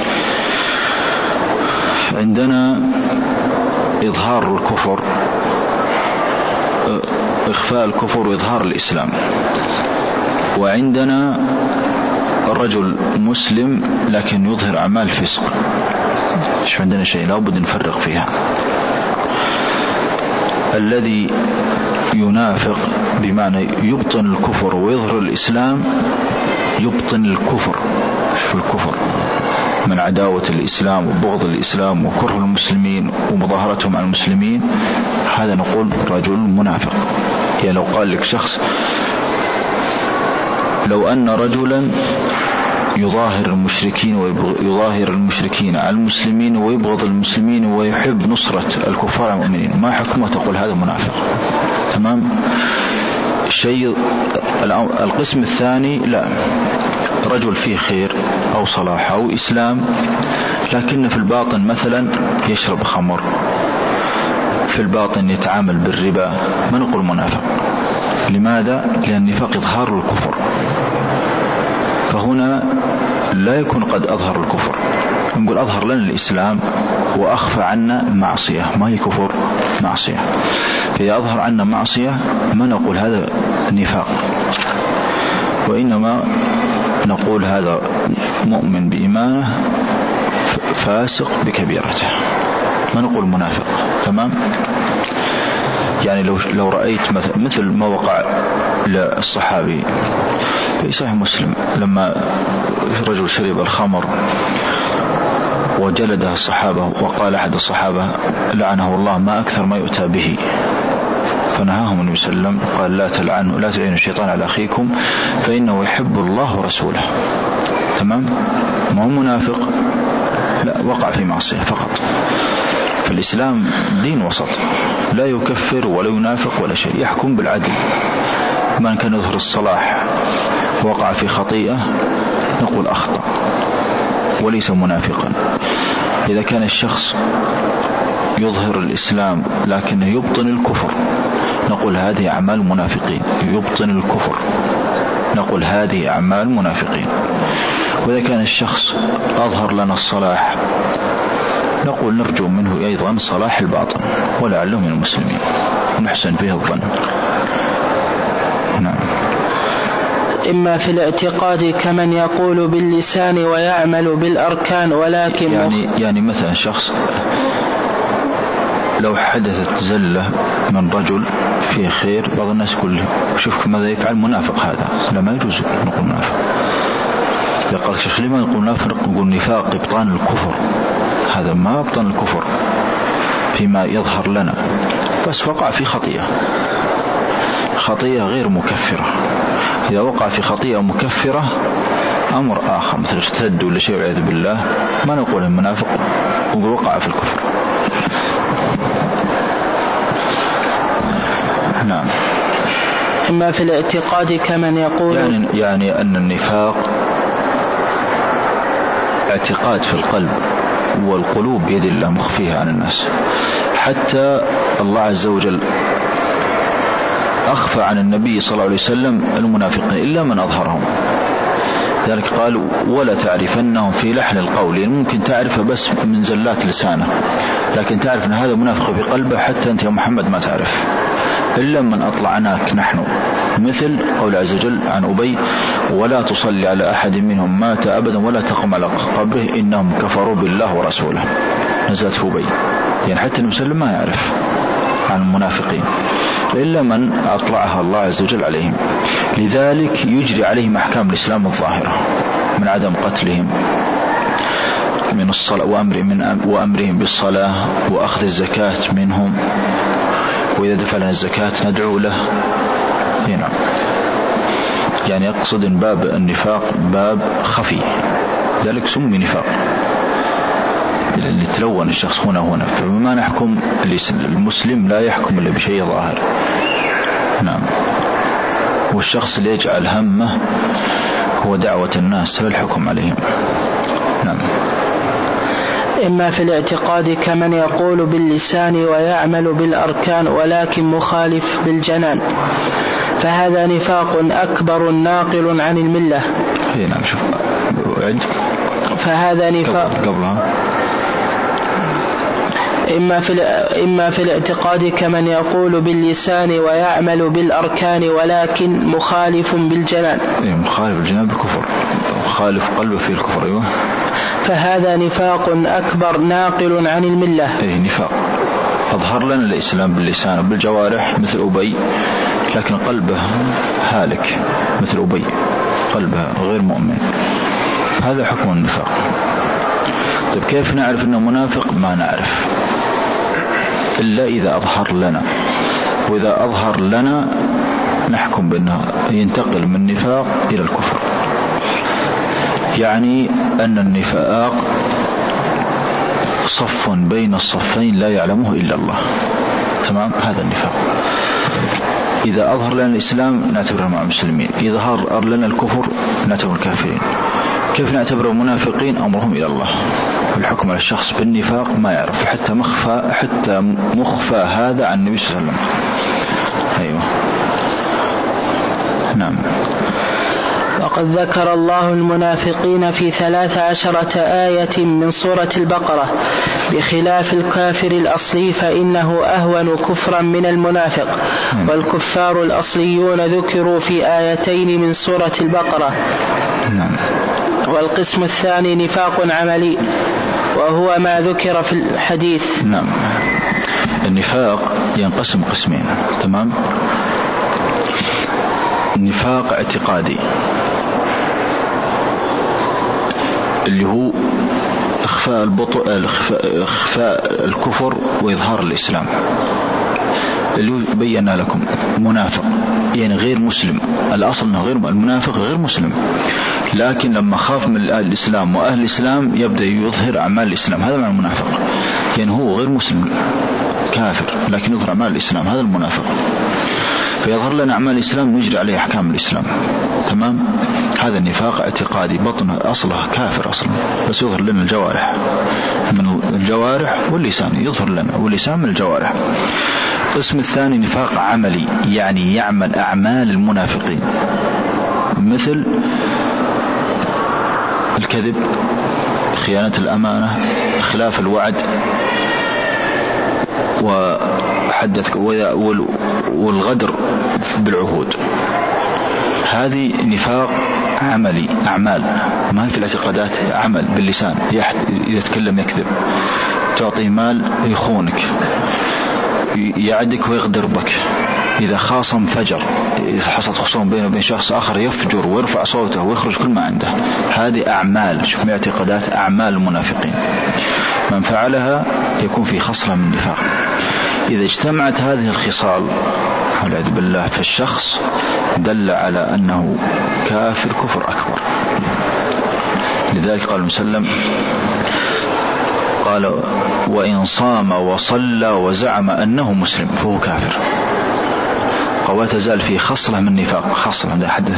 عندنا إظهار الكفر، إخفاء الكفر وإظهار الإسلام، وعندنا رجل مسلم لكن يظهر أعمال فسق. مش عندنا شيء، لابد نفرق فيها. الذي ينافق بمعنى يبطن الكفر ويظهر الإسلام، يبطن الكفر. شوف الكفر من عداوة الإسلام وبغض الإسلام وكره المسلمين ومظاهرتهم على المسلمين، هذا نقول رجل منافق. يعني لو قال لك شخص، لو أن رجلا يظاهر المشركين على المسلمين ويبغض المسلمين ويحب نصرة الكفار على المؤمنين، ما حكمه؟ تقول هذا منافق. تمام. شيء. القسم الثاني لا، رجل فيه خير أو صلاح أو إسلام لكن في الباطن مثلا يشرب خمر، في الباطن يتعامل بالربا، ما نقول منافق. لماذا؟ لأن النفاق إظهار الكفر، فهنا لا يكون قد أظهر الكفر. نقول أظهر لنا الإسلام وأخفى عنا معصية، ما هي كفر، معصية. فإذا أظهر عنا معصية ما نقول هذا نفاق، وإنما نقول هذا مؤمن بإيمانه فاسق بكبيرته، ما نقول منافق. تمام. يعني لو رأيت مثل ما وقع للصحابي في صحيح مسلم لما رجل شرب الخمر وجلده الصحابة، وقال أحد الصحابة لعنه الله ما أكثر ما يؤتى به، فنهاهم النبي صلى الله عليه وسلم قال لا تلعنوا، لا تعينوا الشيطان على أخيكم فإنه يحب الله ورسوله. تمام. ما هو منافق، لا، وقع في معصية فقط. فالإسلام دين وسط، لا يكفر ولا ينافق ولا شيء، يحكم بالعدل. من كان يظهر الصلاح وقع في خطيئة نقول أخطأ وليس منافقا. إذا كان الشخص يظهر الإسلام لكنه يبطن الكفر نقول هذه أعمال منافقين. يبطن الكفر نقول هذه أعمال منافقين. وإذا كان الشخص أظهر لنا الصلاح نقول نرجو منه أيضا صلاح الباطن ولعله من المسلمين نحسن فيه الظن. نعم. إما في الاعتقاد كمن يقول باللسان ويعمل بالأركان ولكن يعني مثلا شخص لو حدثت زلة من رجل فيه خير بعض الناس يقول شوف ماذا يفعل منافق هذا. لا ما يجوز نقول منافق. إذا قال شيخ لما نقول منافق نقول نفاق إبطان الكفر. هذا ما أبطن الكفر فيما يظهر لنا بس وقع في خطيئة غير مكفرة. إذا وقع في خطيئة مكفرة أمر آخر مثل ارتد ولا شيء والعياذ بالله ما نقول المنافق وقع في الكفر. نعم. إما في الاعتقاد كمن يقول يعني أن النفاق اعتقاد في القلب والقلوب بيد الله مخفيها عن الناس. حتى الله عز وجل أخفى عن النبي صلى الله عليه وسلم المنافقين إلا من أظهرهم. ذلك قال ولا تعرفنهم في لحن القول. يعني ممكن تعرفه بس من زلات لسانه لكن تعرف أن هذا منافق في قلبه حتى أنت يا محمد ما تعرف إلا من أطلعناك نحن. مثل قول عز وجل عن أبي ولا تصلي على أحد منهم مات أبدا ولا تقم على قبره إنهم كفروا بالله ورسوله. نزلت في أبي يعني حتى المسلم ما يعرف عن المنافقين إلا من أطلعها الله عز وجل عليهم. لذلك يجري عليهم أحكام الإسلام الظاهرة من عدم قتلهم من الصلاة وأمرهم بالصلاة وأخذ الزكاة منهم وإذا دفع لنا الزكاة ندعو له. هنا يعني يقصد إن باب النفاق باب خفي ذلك سمي نفاق اللي تلون الشخص هنا فما نحكم المسلم لا يحكم إلا بشيء ظاهر. نعم. والشخص اللي يجعل همه هو دعوة الناس فالحكم عليهم. نعم. إما في الاعتقاد كمن يقول باللسان ويعمل بالأركان ولكن مخالف بالجنان فهذا نفاق أكبر ناقل عن الملة. نعم. شوف فهذا نفاق قبلها إما في الاعتقاد كمن يقول باللسان ويعمل بالأركان ولكن مخالف بالجنان. مخالف بالجنان بالكفر خالف قلبه في الكفر. أيوة. فهذا نفاق أكبر ناقل عن الملة. نفاق أظهر لنا الإسلام باللسان وبالجوارح مثل أبي لكن قلبه هالك مثل أبي قلبه غير مؤمن. هذا حكم النفاق. طيب كيف نعرف أنه منافق؟ ما نعرف إلا إذا أظهر لنا. وإذا أظهر لنا نحكم بأنه ينتقل من النفاق إلى الكفر. يعني أن النفاق صف بين الصفين لا يعلمه إلا الله. تمام. هذا النفاق. إذا أظهر لنا الإسلام نعتبره مع المسلمين. إذا أظهر لنا الكفر نعتبره الكافرين. كيف نعتبره منافقين؟ أمرهم إلى الله. الحكم على الشخص بالنفاق ما يعرف حتى مخفى هذا عن النبي صلى الله عليه وسلم. أيوة. نعم. وقد ذكر الله المنافقين في 13 آية من سورة البقرة بخلاف الكافر الأصلي فإنه أهون كفرا من المنافق. والكفار الأصليون ذكروا في آيتين من سورة البقرة. والقسم الثاني نفاق عملي وهو ما ذكر في الحديث. نعم. النفاق ينقسم قسمين. تمام. نفاق اعتقادي اللي هو إخفاء الكفر وإظهار الإسلام اللي بينا لكم. منافق يعني غير مسلم. الأصل أنه المنافق غير مسلم لكن لما خاف من الإسلام وأهل الإسلام يبدأ يظهر أعمال الإسلام. هذا معنى المنافق. يعني هو غير مسلم كافر لكن يظهر أعمال الإسلام. هذا المنافق. فيظهر لنا أعمال الإسلام نجري عليه أحكام الإسلام. تمام. هذا النفاق اعتقادي بطنه أصله كافر أصلا بس يظهر لنا الجوارح الجوارح واللسان، يظهر لنا واللسان من الجوارح. القسم الثاني نفاق عملي، يعني يعمل أعمال المنافقين، مثل الكذب، خيانة الأمانة، خلاف الوعد، وحدث والغدر بالعهود. هذه نفاق عملي، أعمال، ما هي في الاعتقادات، عمل باللسان، يتكلم يكذب، تعطيه مال يخونك، يعدك ويغدر بك، إذا خاصم فجر، إذا حصلت خصوم بينه وبين شخص آخر يفجر ويرفع صوته ويخرج كل ما عنده. هذه أعمال، شوف من اعتقادات أعمال المنافقين، من فعلها يكون في خصلة من النفاق. إذا اجتمعت هذه الخصال والعياذ بالله فالشخص دل على أنه كافر كفر أكبر. لذلك قال وسلم، قال وإن صام وصلى وزعم أنه مسلم فهو كافر. قال تزال في خصلة من نفاق، خصلة من حدث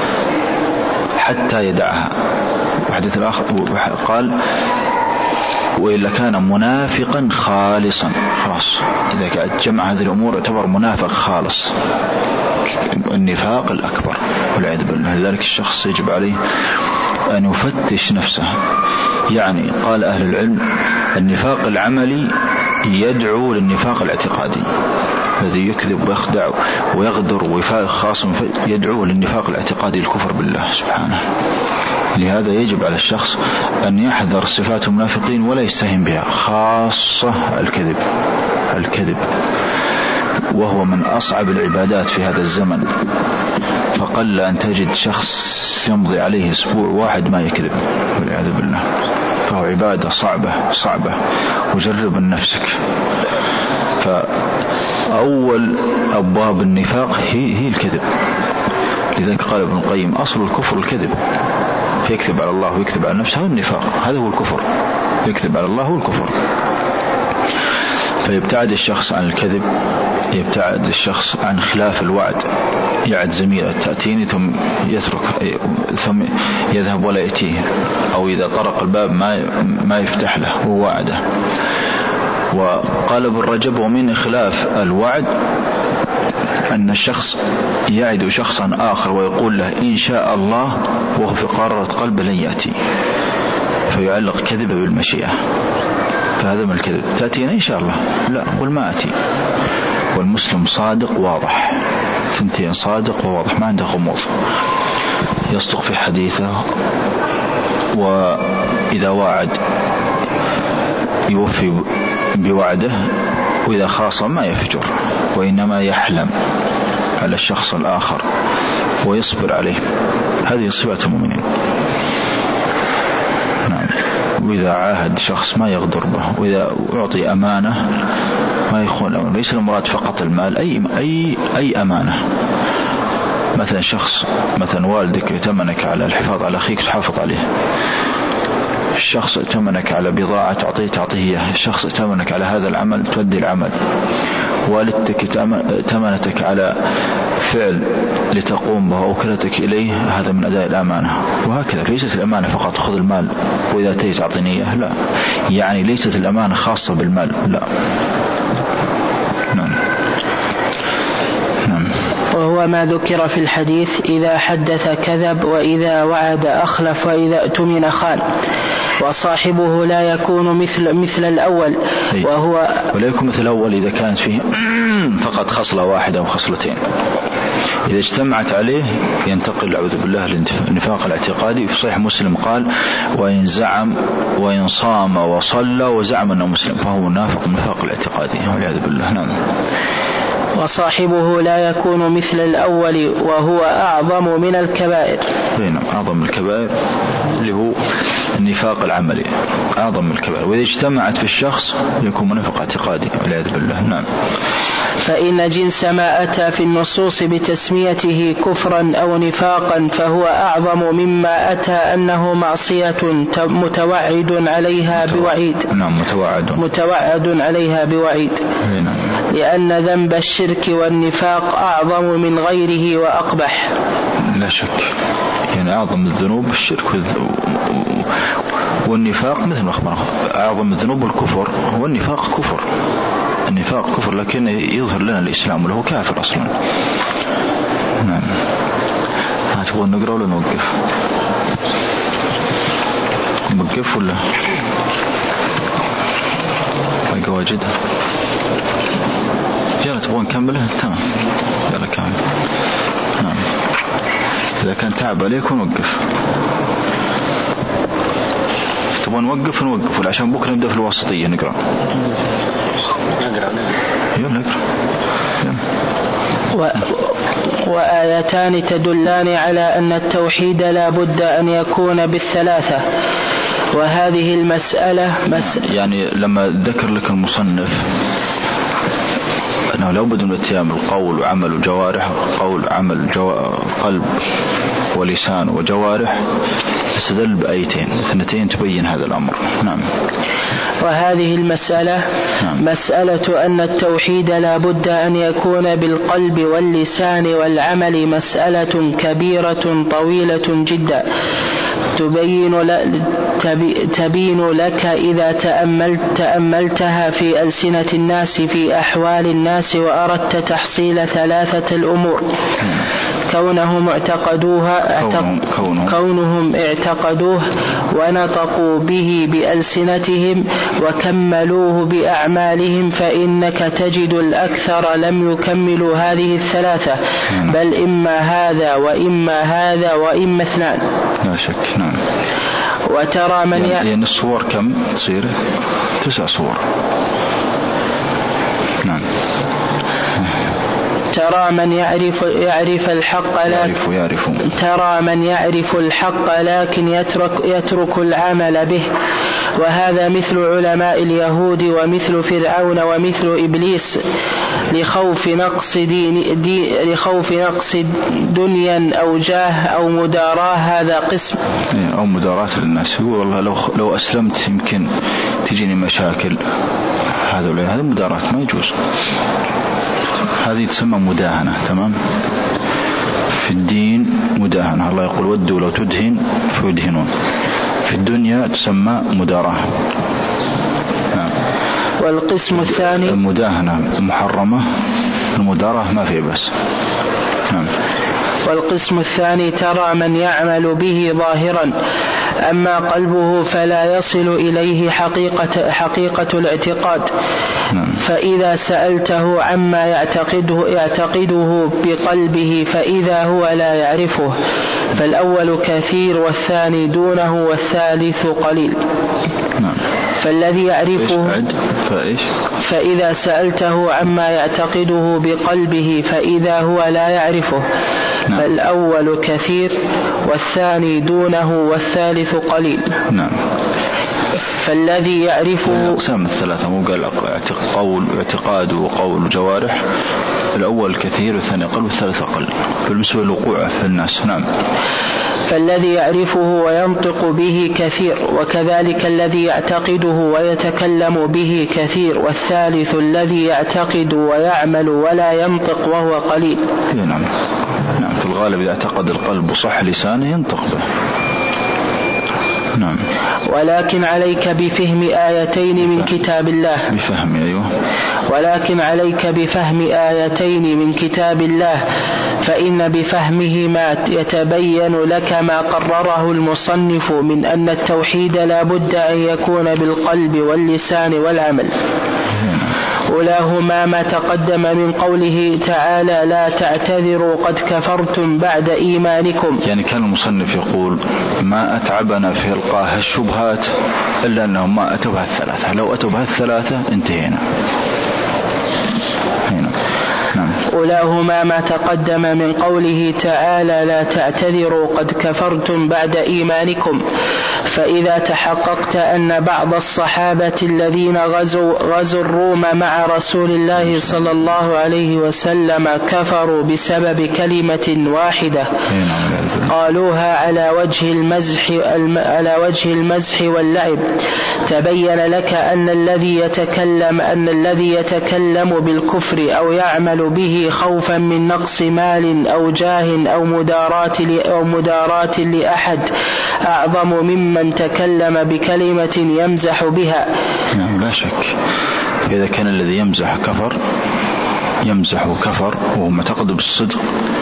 حتى يدعها. وحدث الآخر قال وإلا كان منافقا خالصا، خلاص إذا جمع هذه الأمور يعتبر منافق خالص، النفاق الأكبر والعياذ بالله. لذلك الشخص يجب عليه أن يفتش نفسه. يعني قال أهل العلم النفاق العملي يدعو للنفاق الاعتقادي، الذي يكذب ويخدع ويغدر ويفارق خاصم يدعو للنفاق الاعتقادي، الكفر بالله سبحانه. لهذا يجب على الشخص أن يحذر صفات المنافقين ولا يستهين بها، خاصة الكذب، وهو من أصعب العبادات في هذا الزمن. فقل أن تجد شخص يمضي عليه أسبوع واحد ما يكذب والعياذ بالله، فهو عبادة صعبة وجرب من نفسك. فأول أبواب النفاق هي الكذب. لذلك قال ابن القيم أصل الكفر الكذب، فيكذب على الله ويكذب على نفسه، هذا النفاق، هذا هو الكفر، يكذب على الله هو الكفر. فيبتعد الشخص عن الكذب، يبتعد الشخص عن خلاف الوعد، يعد زميله تأتيني ثم يترك، ثم يذهب ولا يأتيه، أو إذا طرق الباب ما يفتح له ووعده. وقال ابن رجب ومن خلاف الوعد أن الشخص يعد شخصا آخر ويقول له إن شاء الله وهو في قرارة قلبه لن يأتي، فيعلق كذبه بالمشيئة، فهذا من الكذب. تأتينا إن شاء الله، لا قل ما أتي. والمسلم صادق واضح، ثنتين صادق وواضح، ما عنده غموض، يصدق في حديثه، وإذا وعد يوفي بوعده، وإذا خاصم ما يفجر، وإنما يحلم على الشخص الآخر ويصبر عليه. هذه صفات المؤمنين. نعم. وإذا عاهد شخص ما يغدر به، وإذا أعطي أمانة ما يخون. ليس المراد فقط المال، أي أمانة. مثلا شخص، مثلا والدك يتمنك على الحفاظ على أخيك تحافظ عليه، الشخص ائتمنك على بضاعة تعطيه إياها، الشخص ائتمنك على هذا العمل تؤدي العمل، والدتك ائتمنتك على فعل لتقوم به وكلتك إليه، هذا من أداء الأمانة. وهكذا ليست الأمانة فقط خذ المال وإذا تيجي تعطيني إياه، لا، يعني ليست الأمانة خاصة بالمال، لا. نعم. وهو ما ذكر في الحديث إذا حدث كذب، وإذا وعد أخلف، وإذا اؤتمن خان. وصاحبه لا يكون مثل الأول، وهو ولا يكون مثل الأول إذا كانت فيه فقط خصلة واحدة أو خصلتين. إذا اجتمعت عليه ينتقل أعوذ بالله للنفاق الاعتقادي. في صحيح مسلم قال وإن صام وصلى وزعم أنه مسلم فهو منافق، النفاق الاعتقادي والعياذ بالله. نعم. وصاحبه لا يكون مثل الأول وهو أعظم من الكبائر. نعم، أعظم الكبائر اللي هو النفاق العملي، أعظم من الكبائر. وإذا اجتمعت في الشخص يكون منافق اعتقادي والعياذ بالله. نعم. فإن جنس ما أتى في النصوص بتسميته كفرا أو نفاقا فهو أعظم مما أتى أنه معصية متوعد عليها بوعيد. نعم، متوعد عليها بوعيد. نعم. لأن ذنب الشرك والنفاق أعظم من غيره وأقبح. لا شك، يعني أعظم الذنوب الشرك والنفاق مثل ما أخبره أعظم الذنوب الكفر، والنفاق كفر، النفاق كفر لكن يظهر لنا الإسلام وله كافر أصلا. نعم. تبغون نقرأ ولا نوقف؟ نوقف ولا باقي واجدها؟ يلا تبغون نكملها؟ تمام يلا كمل. نعم. إذا كان تعب عليكم نوقف، تبغون نوقف نوقف، ولا عشان بكرة نبدأ في الوسطية نقرأ؟ يلا نقرأ. وآيتان تدلان على أن التوحيد لا بد أن يكون بالثلاثة. وهذه المسألة يعني لما ذكر لك المصنف أنه لا بد من اتيان القول وعمل وجوارح، قول عمل قلب ولسان وجوارح، استدل بآيتين اثنتين تبين هذا الأمر. نعم. وهذه المسألة مسألة أن التوحيد لا بد أن يكون بالقلب واللسان والعمل مسألة كبيرة طويلة جدا تبين لك إذا تأملتها في ألسنة الناس في أحوال الناس وأردت تحصيل ثلاثة الأمور: كونهم اعتقدوه ونطقوا به بألسنتهم وكملوه بأعمالهم، فإنك تجد الأكثر لم يكملوا هذه الثلاثة، بل إما هذا وإما هذا وإما اثنان. لا شك. نعم. وترى من يعني الصور كم تصير؟ 9 صور. نعم. ترى من يعرف الحق ترى من يعرف الحق لكن يترك العمل به، وهذا مثل علماء اليهود ومثل فرعون ومثل إبليس لخوف نقص دنيا أو جاه أو مداراة. هذا قسم. أو مداراة للناس. يقول والله لو أسلمت يمكن تجيني مشاكل، هذا مداراة ما يجوز، هذه تسمى مداهنة. تمام. في الدين مداهنة، الله يقول ودوا لو تدهن فيدهنون. في الدنيا تسمى مداراة. نعم. والقسم الثاني المداهنة محرمة، المداراة ما في بس. نعم. والقسم الثاني ترى من يعمل به ظاهرا، أما قلبه فلا يصل إليه حقيقة الاعتقاد. فإذا سألته عما يعتقده بقلبه فإذا هو لا يعرفه، فالأول كثير والثاني دونه والثالث قليل. فالذي يعرفه فإذا سألته عما يعتقده بقلبه فإذا هو لا يعرفه، فالأول كثير والثاني دونه والثالث قليل. نعم. فالذي يعرفه أقسام الثلاثة، مو قال قول واعتقاد وقول وجوارح، الأول كثير والثاني قل والثالث قل بالنسبة للوقوع في الناس. نعم. فالذي يعرفه وينطق به كثير، وكذلك الذي يعتقده ويتكلم به كثير، والثالث الذي يعتقد ويعمل ولا ينطق وهو قليل. نعم. نعم. في الغالب إذا اعتقد القلب وصح لسانه ينطق به. نعم. ولكن عليك بفهم آيتين من كتاب الله. بفهم. أيوه. ولكن عليك بفهم آيتين من كتاب الله، فإن بفهمهما يتبين لك ما قرره المصنف من أن التوحيد لا بد أن يكون بالقلب واللسان والعمل. أولاهما ما تقدم من قوله تعالى: لا تعتذروا قد كفرتم بعد إيمانكم. يعني كان المصنف يقول ما أتعبنا في إلقاء الشبهات إلا أنهم ما أتوا بها الثلاثة، لو أتوا بها الثلاثة انتهينا. هنا. نعم. أولاهما ما تقدم من قوله تعالى: لا تعتذروا قد كفرتم بعد إيمانكم. فإذا تحققت أن بعض الصحابة الذين غزوا الروم مع رسول الله صلى الله عليه وسلم كفروا بسبب كلمة واحدة قالوها على وجه المزح واللعب، تبين لك أن الذي يتكلم بالكفر أو يعمل به خوفا من نقص مال أو جاه أو مدارات لأحد أعظم ممن ممن تكلم بكلمة يمزح بها. نعم لا شك، إذا كان الذي يمزح كفر وهو معتقد بالصدق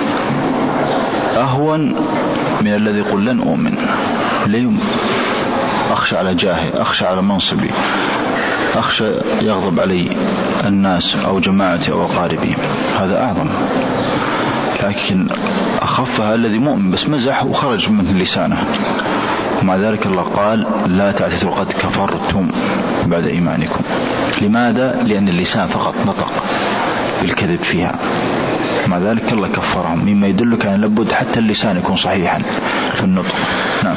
أهون من الذي يقول لن أؤمن، ليه؟ أخشى على جاهي، أخشى على منصبي، أخشى يغضب علي الناس أو جماعتي أو أقاربي، هذا أعظم. لكن أخفها الذي مؤمن بس مزح وخرج من لسانه، ومع ذلك الله قال لا تعتذروا قد كفرتم بعد إيمانكم. لماذا؟ لأن اللسان فقط نطق بالكذب فيها، مع ذلك الله كفرهم، مما يدلك أن لابد حتى اللسان يكون صحيحا في النطق. نعم.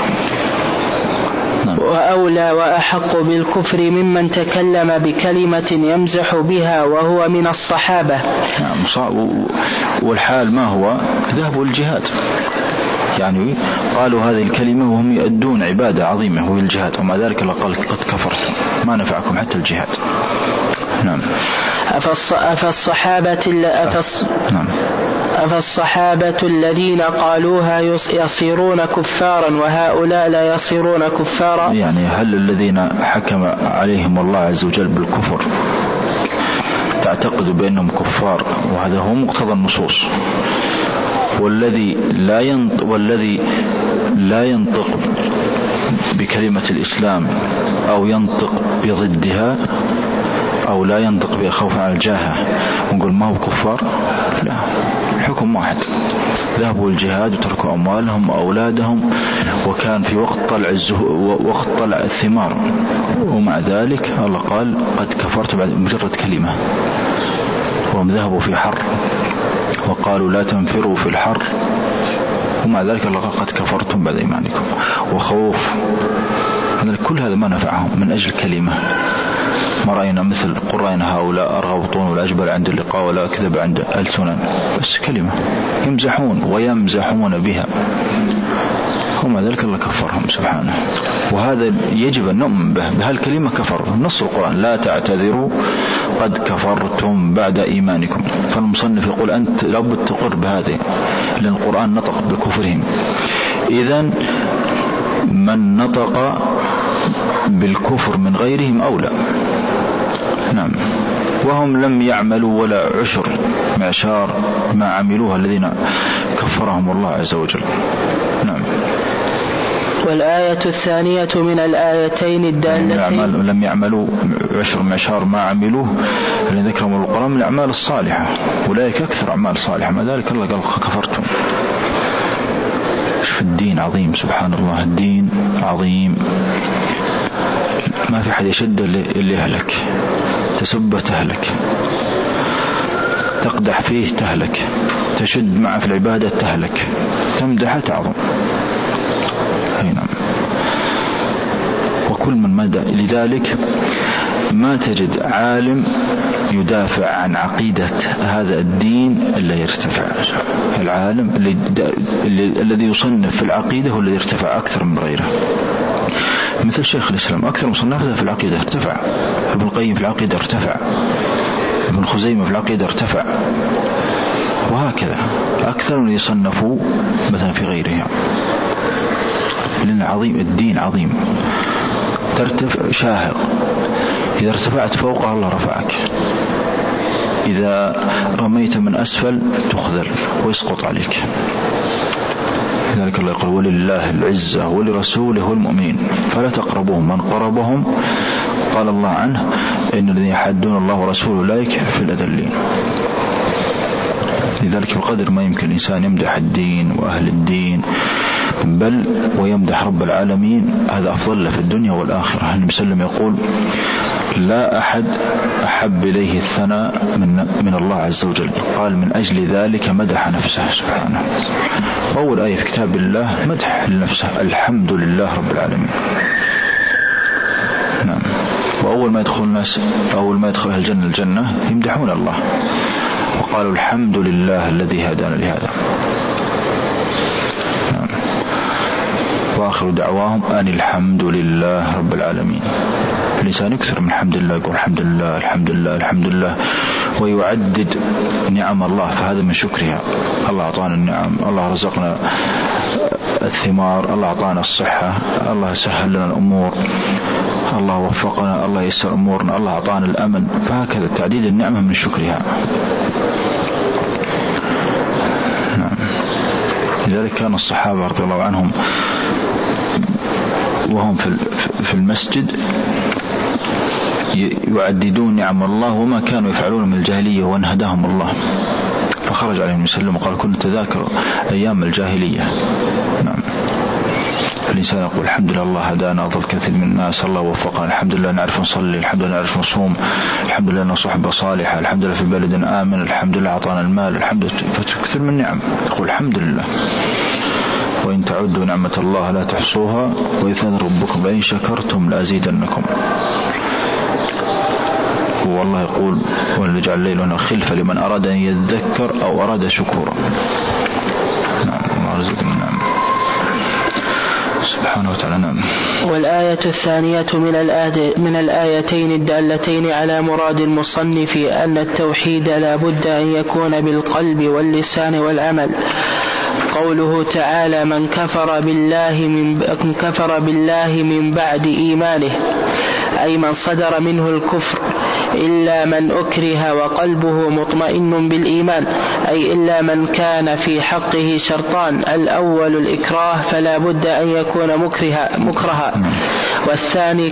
وأولى وأحق بالكفر ممن تكلم بكلمة يمزح بها وهو من الصحابة. نعم. والحال ما هو؟ ذهبوا الجهاد، يعني قالوا هذه الكلمة وهم يؤدون عبادة عظيمة وهي الجهاد، ومع ذلك الله قال قد كفرتم ما نفعكم حتى الجهاد. نعم. أفالصحابة الذين قالوها يصيرون كفارا وهؤلاء لا يصيرون كفارا؟ يعني هل الذين حكم عليهم الله عز وجل بالكفر تعتقد بأنهم كفار، وهذا هو مقتضى النصوص، والذي لا ينطق بكلمة الإسلام أو ينطق بضدها أو لا ينطق بخوف على الجاهة ونقول ما هو كفار؟ لا، الحكم واحد. ذهبوا الجهاد وتركوا أموالهم وأولادهم، وكان في وقت طلع الثمار، ومع ذلك الله قال قد كفرت بعد مجرد كلمة. وهم ذهبوا في حر وقالوا لا تنفروا في الحر، ومع ذلك الله قال قد كفرتم بعد إيمانكم. وخوف، كل هذا ما نفعهم من أجل كلمة. ما رأينا مثل قرآن هؤلاء أرغبطون ولا أجبل عند اللقاء ولا أكذب عند ألسنان، بس كلمة يمزحون ويمزحون بها، ومع ذلك الله كفرهم سبحانه. وهذا يجب أن نؤمن به، بهالكلمة كفر. نص القرآن لا تعتذروا قد كفرتم بعد إيمانكم. فالمصنف يقول أنت لابد تقر بهذه، لأن القرآن نطق بكفرهم. إذن من نطق بالكفر من غيرهم أولى. نعم. وهم لم يعملوا ولا عشر معشار ما عملوها الذين كفرهم الله عز وجل. نعم. والآية الثانية من الآيتين الدالتين لم يعملوا عشر معشار ما عملوه الذين ذكرهم القرآن من الأعمال الصالحة، أولئك أكثر أعمال صالحة، ما ذلك الله قال كفرتم. شوف الدين عظيم، سبحان الله، الدين عظيم، ما في حد يشد اللي يهلك، تسبه تهلك، تقدح فيه تهلك، تشد معه في العبادة تهلك، تمدح تعظم. نعم. وكل من مدى، لذلك ما تجد عالم يدافع عن عقيدة هذا الدين إلا يرتفع. العالم الذي يصنف في العقيدة هو الذي يرتفع أكثر من غيره، مثل شيخ الإسلام أكثر مصنفه في العقيدة ارتفع، ابن القيم في العقيدة ارتفع، ابن خزيمة في العقيدة ارتفع، وهكذا أكثر من يصنفوا مثلا في غيرها. لأن عظيم الدين عظيم، ترتفع شاهق، إذا ارتفعت فوقها الله رفعك، إذا رميت من أسفل تخذل ويسقط عليك. لذلك الله يقول ولله العزة ولرسوله والمؤمنين فلا تقربوهم، من قربهم قال الله عنه إن الذين يحدون الله ورسوله أولئك في الأذلين. لذلك بقدر ما يمكن الإنسان يمدح الدين وأهل الدين، بل ويمدح رب العالمين، هذا أفضل له في الدنيا والآخرة. النبي صلى الله عليه وسلم يقول لا أحد أحب إليه الثناء من الله عز وجل، قال من أجل ذلك مدح نفسه سبحانه. أول آية في كتاب الله مدح لنفسه، الحمد لله رب العالمين. نعم. وأول ما يدخل الناس، أول ما يدخل الجنة يمدحون الله، وقالوا الحمد لله الذي هدانا لهذا. نعم. وآخر دعواهم أن الحمد لله رب العالمين. الإنسان يكثر من الحمد لله، يقول الحمد لله الحمد لله الحمد لله، ويعدد نعم الله، فهذا من شكرها. الله أعطانا النعم، الله رزقنا الثمار، الله أعطانا الصحة، الله سهل لنا الأمور، الله وفقنا، الله يسر أمورنا، الله أعطانا الأمن، فهكذا تعديد النعمة من شكرها. نعم. لذلك كان الصحابة رضي الله عنهم وهم في المسجد يعددون نعم الله وما كانوا يفعلون من الجاهلية وأن هداهم الله، فخرج عليهم وسلم وقال كنت تذاكر أيام الجاهلية. نعم. الإنسان يقول الحمد لله الله هدانا، أضل كثير من الناس الله وفقنا، الحمد لله نعرف نصلي، الحمد لله نعرف نصوم، الحمد لله نصحبة صالحة، الحمد لله في بلد آمن، الحمد لله أعطانا المال، الحمد لله، فكثير من النعم يقول الحمد لله. وإن تعدوا نعمة الله لا تحصوها وإذ ربكم لئن شكرتم لأزيدنكم. والله يقول ونجعل الليل والنهار خلفة لمن أراد أن يذكر أو أراد شكورا. نعم. نعم. سبحانه وتعالى. نعم. والآية الثانية من الآيتين الدالتين على مراد المصنف أن التوحيد لا بد أن يكون بالقلب واللسان والعمل. قوله تعالى من كفر بالله من بعد إيمانه، أي من صدر منه الكفر، إلا من أكره وقلبه مطمئن بالإيمان، أي إلا من كان في حقه شرطان، الأول الإكراه فلا بد أن يكون مكرها، والثاني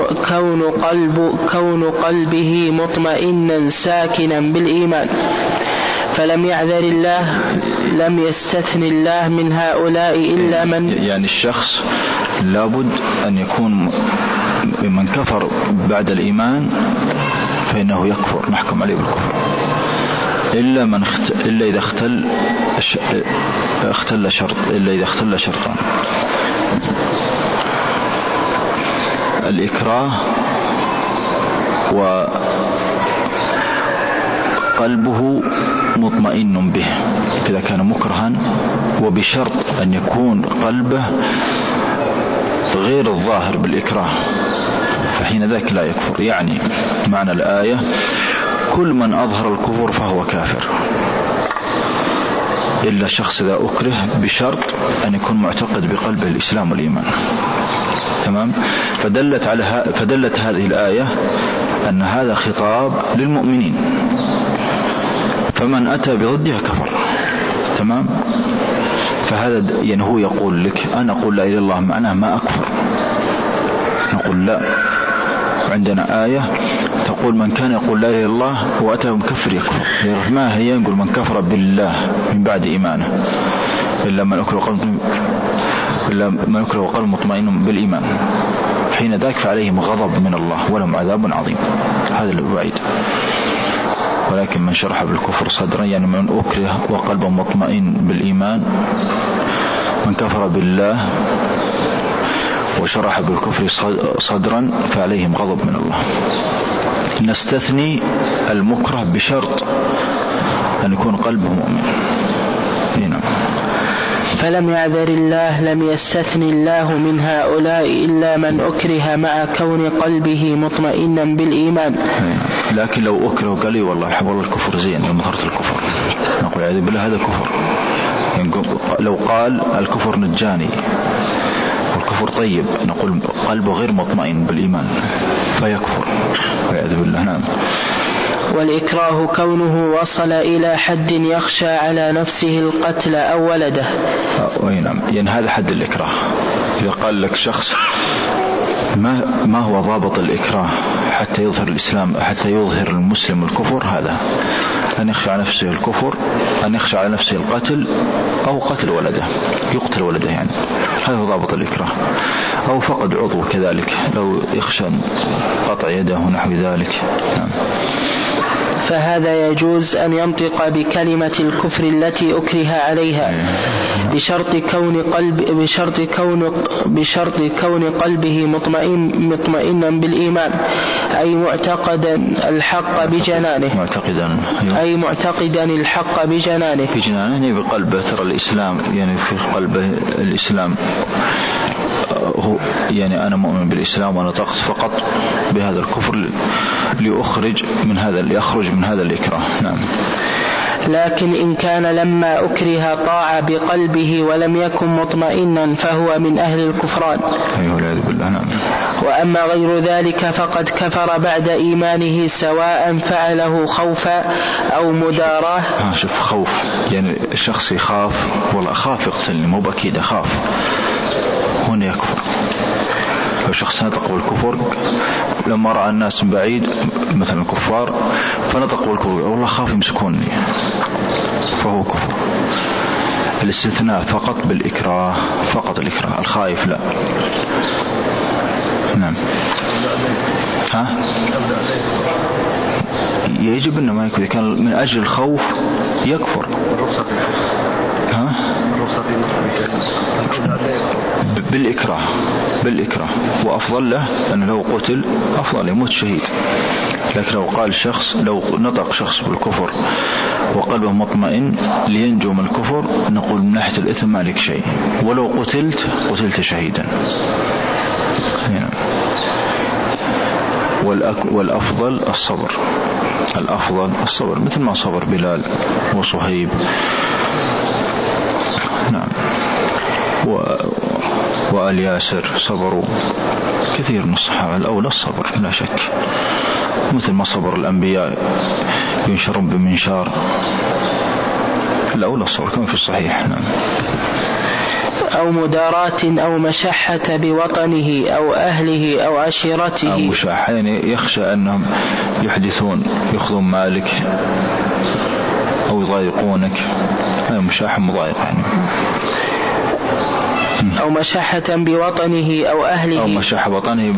كون قلبه مطمئنا ساكنا بالإيمان. فلم يعذر الله، لم يستثن الله من هؤلاء إلا من، يعني الشخص لابد أن يكون من كفر بعد الإيمان فإنه يكفر، نحكم عليه بالكفر، إلا إذا اختل شرط، إلا إذا اختل شرطان، الإكراه وقلبه مطمئن به إذا كان مكرها، وبشرط أن يكون قلبه غير الظاهر بالإكراه، فحين ذاك لا يكفر. يعني معنى الآية كل من أظهر الكفر فهو كافر، إلا الشخص إذا أكره بشرط أن يكون معتقد بقلبه الإسلام والإيمان. تمام. فدلت هذه الآية أن هذا خطاب للمؤمنين، فمن أتى بضدها كفر. تمام. فهذا يعني هو يقول لك أنا أقول لا إله إلا الله معناه ما أكفر، نقول لا، عندنا آية تقول من كان يقول لا إله إلا الله وأتى مكفر يكفر. ما هي؟ نقول من كفر بالله من بعد إيمانه إلا من أكره وقلب مطمئن بالإيمان، حين ذاك فعليهم غضب من الله ولهم عذاب عظيم. هذا الوعيد. ولكن من شرح بالكفر صدرا، يعني من أكره وقلبه مطمئن بالإيمان، من كفر بالله وشرح بالكفر صدرا فعليهم غضب من الله. نستثني المكره بشرط أن يكون قلبه مؤمن. هنا فلم يعذر الله، لم يستثن الله من هؤلاء إلا من أكره مع كون قلبه مطمئنا بالإيمان. لكن لو أكره قال لي والله الكفر زين، لما ظهرت الكفر نقول عذب بالله هذا كفر. يعني لو قال الكفر نجاني والكفر طيب، نقول قلبه غير مطمئن بالإيمان فيكفر والعياذ بالله. نعم. والإكراه كونه وصل إلى حد يخشى على نفسه القتل أو ولده. نعم. يعني هذا حد الإكراه. إذا قال لك شخص ما هو ضابط الإكراه حتى يظهر الإسلام، حتى يظهر المسلم الكفر، هذا أن يخشى على نفسه الكفر، أن يخشى على نفسه القتل أو قتل ولده، يقتل ولده، يعني هذا هو ضابط الإكراه. أو فقد عضو كذلك، لو يخشى قطع يده ونحو ذلك. نعم. فهذا يجوز أن ينطق بكلمة الكفر التي أكره عليها بشرط كون قلبه مطمئنا بالإيمان، أي معتقدا الحق بجنانه، أي معتقدا الحق بجنانه، يعني بقلبه. ترى الإسلام يعني في قلبه الإسلام، هو يعني أنا مؤمن بالإسلام وأنا طاقت فقط بهذا الكفر ليخرج من هذا الإكراه. نعم. لكن إن كان لما أكره طاع بقلبه ولم يكن مطمئنا فهو من أهل الكفران. وأما غير ذلك فقد كفر بعد إيمانه سواء فعله خوفا أو مداراه. شوف خوف يعني الشخص يخاف، والله أخاف يقتلني مو بأكيد أخاف، هنا يكفر. لو شخص نطق بالكفر لما رأى الناس من بعيد مثلا الكفار فنطق بالكفر والله خاف يمسكوني فهو كفر. الاستثناء فقط بالإكراه، فقط الإكراه، الخائف لا. نعم. يجب أنه ما يكون، كان من أجل الخوف يكفر. بالإكراه وأفضل له أنه لو قتل أفضل يموت شهيد. لكن لو قال شخص، لو نطق شخص بالكفر وقلبه مطمئن لينجو من الكفر نقول من ناحية الإثم ما لك شيء، ولو قتلت شهيدا. هنا. والأفضل الصبر، الأفضل الصبر مثل ما صبر بلال وصهيب. نعم. وآل ياسر صبروا كثير من الصحابة. الأولى الصبر لا شك، مثل ما صبر الأنبياء ينشرون بمنشار، الأولى الصبر كما في الصحيح. نعم. أو مدارات أو مشحة بوطنه أو أهله أو عشيرته. أو مشاحة يعني يخشى أنهم يحدثون يأخذون مالك أو يضايقونك، هذا مشاحة مضايقة يعني. أو مشحة بوطنه أو أهله. أو مشحة بوطنه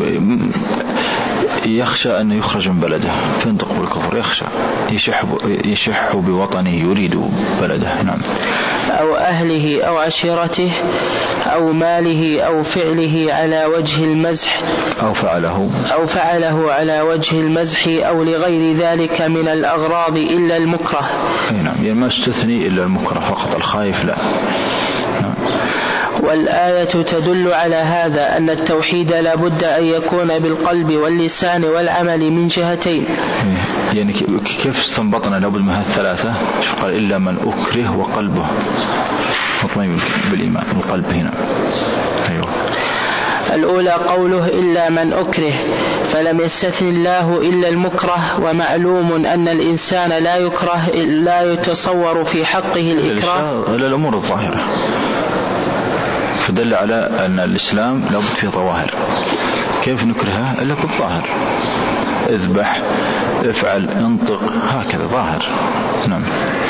يخشى أن يخرج من بلده فينطق بالكفر، يخشى يشح بوطنه يريد بلده. نعم. أو أهله أو عشيرته أو ماله أو فعله على وجه المزح أو فعله على وجه المزح أو لغير ذلك من الأغراض إلا المكره. نعم. يعني ما استثني إلا المكره فقط، الخائف لا. نعم. والآية تدل على هذا أن التوحيد لا بد أن يكون بالقلب واللسان والعمل من جهتين. يعني كيف استنبطنا لابد من هالثلاثة؟ قال إلا من أكره وقلبه مطمئن بالإيمان، القلب هنا. أيوه. الأولى قوله إلا من أكره، فلم يستثن الله إلا المكره، ومعلوم أن الإنسان لا يكره، لا يتصور في حقه الإكراه إلا الأمور الظاهرة، فدل على أن الإسلام لابد فيه ظواهر. كيف نكرهه إلا بالظاهر؟ اذبح، افعل، انطق، هكذا ظاهر. نعم.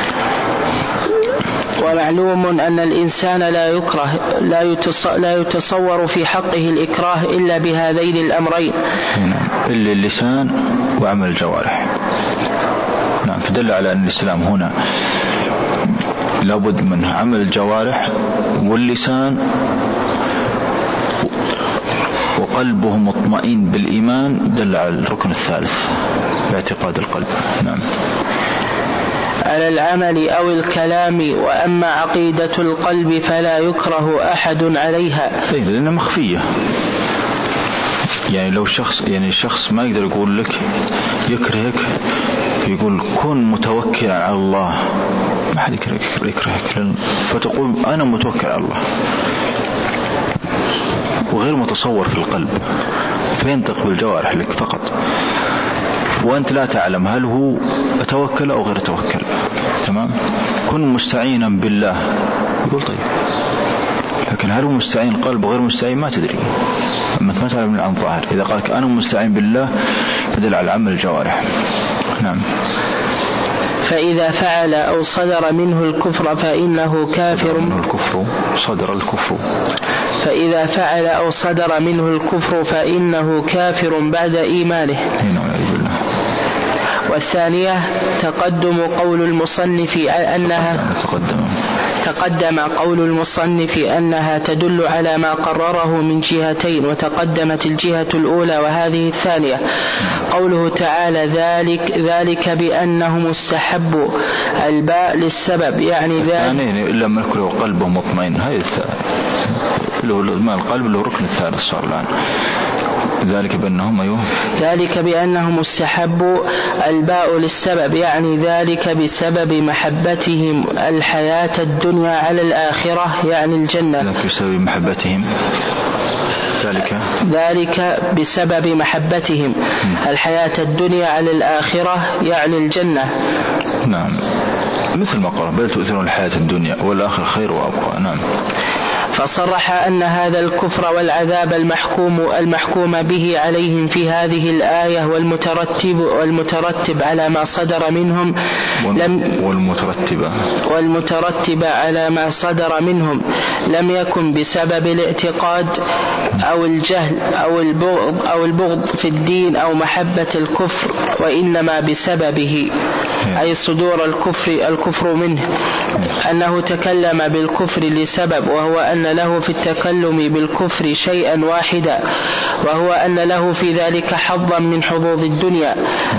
ومعلوم أن الإنسان لا يكره، لا يتصور في حقه الإكراه إلا بهذين الأمرين. نعم. إلا اللسان وعمل الجوارح. نعم. فدل على أن الإسلام هنا لابد من عمل الجوارح واللسان وقلبه مطمئن بالإيمان، دل على الركن الثالث باعتقاد القلب. نعم. على العمل أو الكلام. وأما عقيدة القلب فلا يكره أحد عليها، لأنها مخفية. يعني لو الشخص ما يقدر يقول لك يكرهك، يقول كن متوكلا على الله، ما حد يكرهك فتقول أنا متوكل على الله، وغير متصور في القلب، فينطق بالجوارح لك فقط، وأنت لا تعلم هل هو أتوكل أو غير أتوكل. تمام. كن مستعينا بالله، يقول طيب، لكن هل هو مستعين قلب وغير مستعين ما تدري، أما ما تعلم عن ظاهر. إذا قالك أنا مستعين بالله فدل على عمل الجوارح. نعم. فإذا فعل أو صدر منه الكفر فإنه كافر. صدر الكفر. فإذا فعل أو صدر منه الكفر فإنه كافر بعد إيمانه. والثانية تقدم قول المصنف أنها تدل على ما قرره من جهتين، وتقدمت الجهة الأولى وهذه الثانية. قوله تعالى ذلك بأنهم استحبوا، الباء للسبب، يعني ذلك إلا من يكون قلبه مطمئن، هذا له القلب له ركن الثالث صار الآن. ذلك بأنهم استحبوا الباء للسبب، يعني ذلك بسبب محبتهم الحياة الدنيا على الآخرة، يعني الجنة. بسبب محبتهم ذلك بسبب محبتهم الحياة الدنيا على الآخرة، يعني الجنة. نعم، مثل ما قال بل تؤثرون الحياة الدنيا والآخرة خير وأبقى. نعم. فصرح أن هذا الكفر والعذاب المحكوم به عليهم في هذه الآية والمترتب على ما صدر منهم والمترتب على ما صدر منهم لم يكن بسبب الاعتقاد أو الجهل أو البغض في الدين أو محبة الكفر، وإنما بسببه، أي صدور الكفر منه، أنه تكلم بالكفر لسبب، وهو أن له في التكلم بالكفر شيئا واحدا، وهو أن له في ذلك حظا من حظوظ الدنيا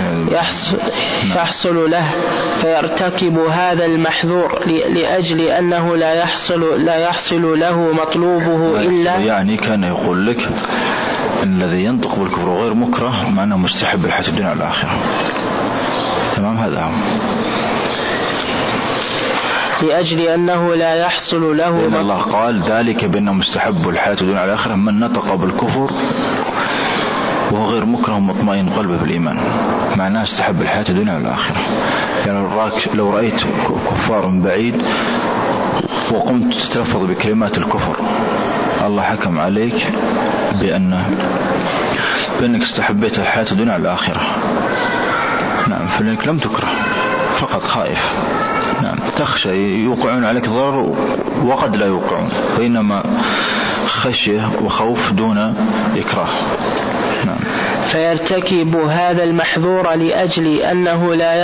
يحصل له، فيرتكب هذا المحذور لأجل أنه لا يحصل له مطلوبه إلا، يعني كان يقول لك الذي ينطق بالكفر غير مكره معناه مستحب الحياة الدنيا على الآخرة. تمام، هذا هو. لأجل أنه لا يحصل له لأن الله قال ذلك بأنه مستحب الحياة الدنيا على الآخرة من نطق بالكفر وهو غير مكره مطمئن قلبه بالإيمان، معناه استحب الحياة الدنيا على الآخرة. يعني لو رأيت كفار بعيد وقمت تتلفظ بكلمات الكفر، الله حكم عليك بأنك استحبيت الحياة الدنيا على الآخرة. نعم، فإنك لم تكره، فقط خائف. نعم، تخشى يوقعون عليك ضرر وقد لا يوقعون، بينما خشية وخوف دون إكراه. نعم. فيرتكب هذا المحذور لأجل أنه لا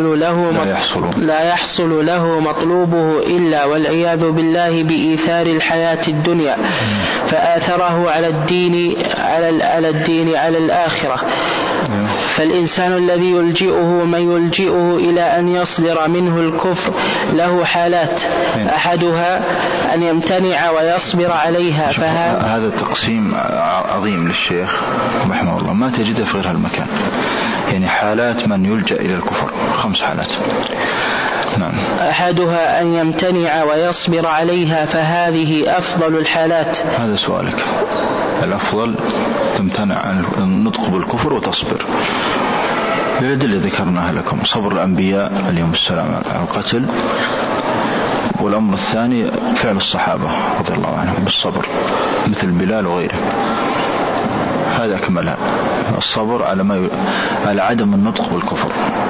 يحصل له مطلوبه إلا، والعياذ بالله، بإيثار الحياة الدنيا، فآثره على الدين على الآخرة. فالإنسان الذي من يلجئه إلى أن يصدر منه الكفر له حالات، أحدها أن يمتنع ويصبر عليها. هذا تقسيم عظيم للشيخ رحمه الله، ما تجده في غير هالمكان. يعني حالات من يلجأ إلى الكفر 5 حالات. نعم. أحدها أن يمتنع ويصبر عليها، فهذه أفضل الحالات. هذا سؤالك، الأفضل تمتنع عن النطق بالكفر وتصبر للأدلة ذكرناها لكم: صبر الأنبياء عليهم السلام على القتل، والأمر الثاني فعل الصحابة رضي الله عنهم بالصبر مثل بلال وغيره. هذا أكملها، الصبر على عدم النطق بالكفر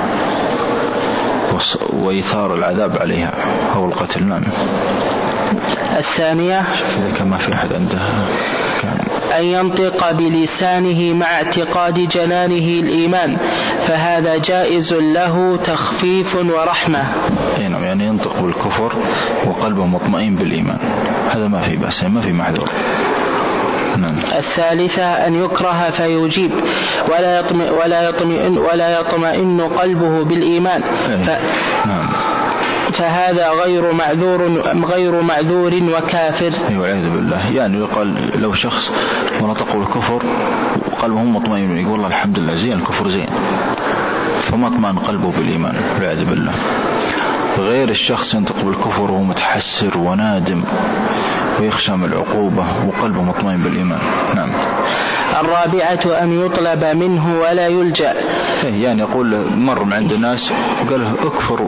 وإيثار العذاب عليها أو القتل. نعم. الثانية إذا كان ما في أحد عنده أن ينطق بلسانه مع اعتقاد جنانه الإيمان، فهذا جائز له تخفيف ورحمة. يعني ينطق بالكفر وقلبه مطمئن بالإيمان، هذا ما في بأس، ما في محذور. نعم. الثالثة أن يكره فيجيب ولا يطمئن قلبه بالإيمان، نعم. فهذا غير معذور وكافر. والعياذ بالله. يعني يقال لو شخص ونطق بالكفر وقلبه مطمئن يقول الله الحمد لله زين، الكفر زين، فما اطمئن قلبه بالإيمان والعياذ بالله. غير الشخص ينطق بالكفر وهو متحسر ونادم ويخشى من العقوبة وقلبه مطمئن بالإيمان. نعم. الرابعة أن يطلب منه ولا يلجأ. يعني يقول مر من عند الناس وقال له اكفر،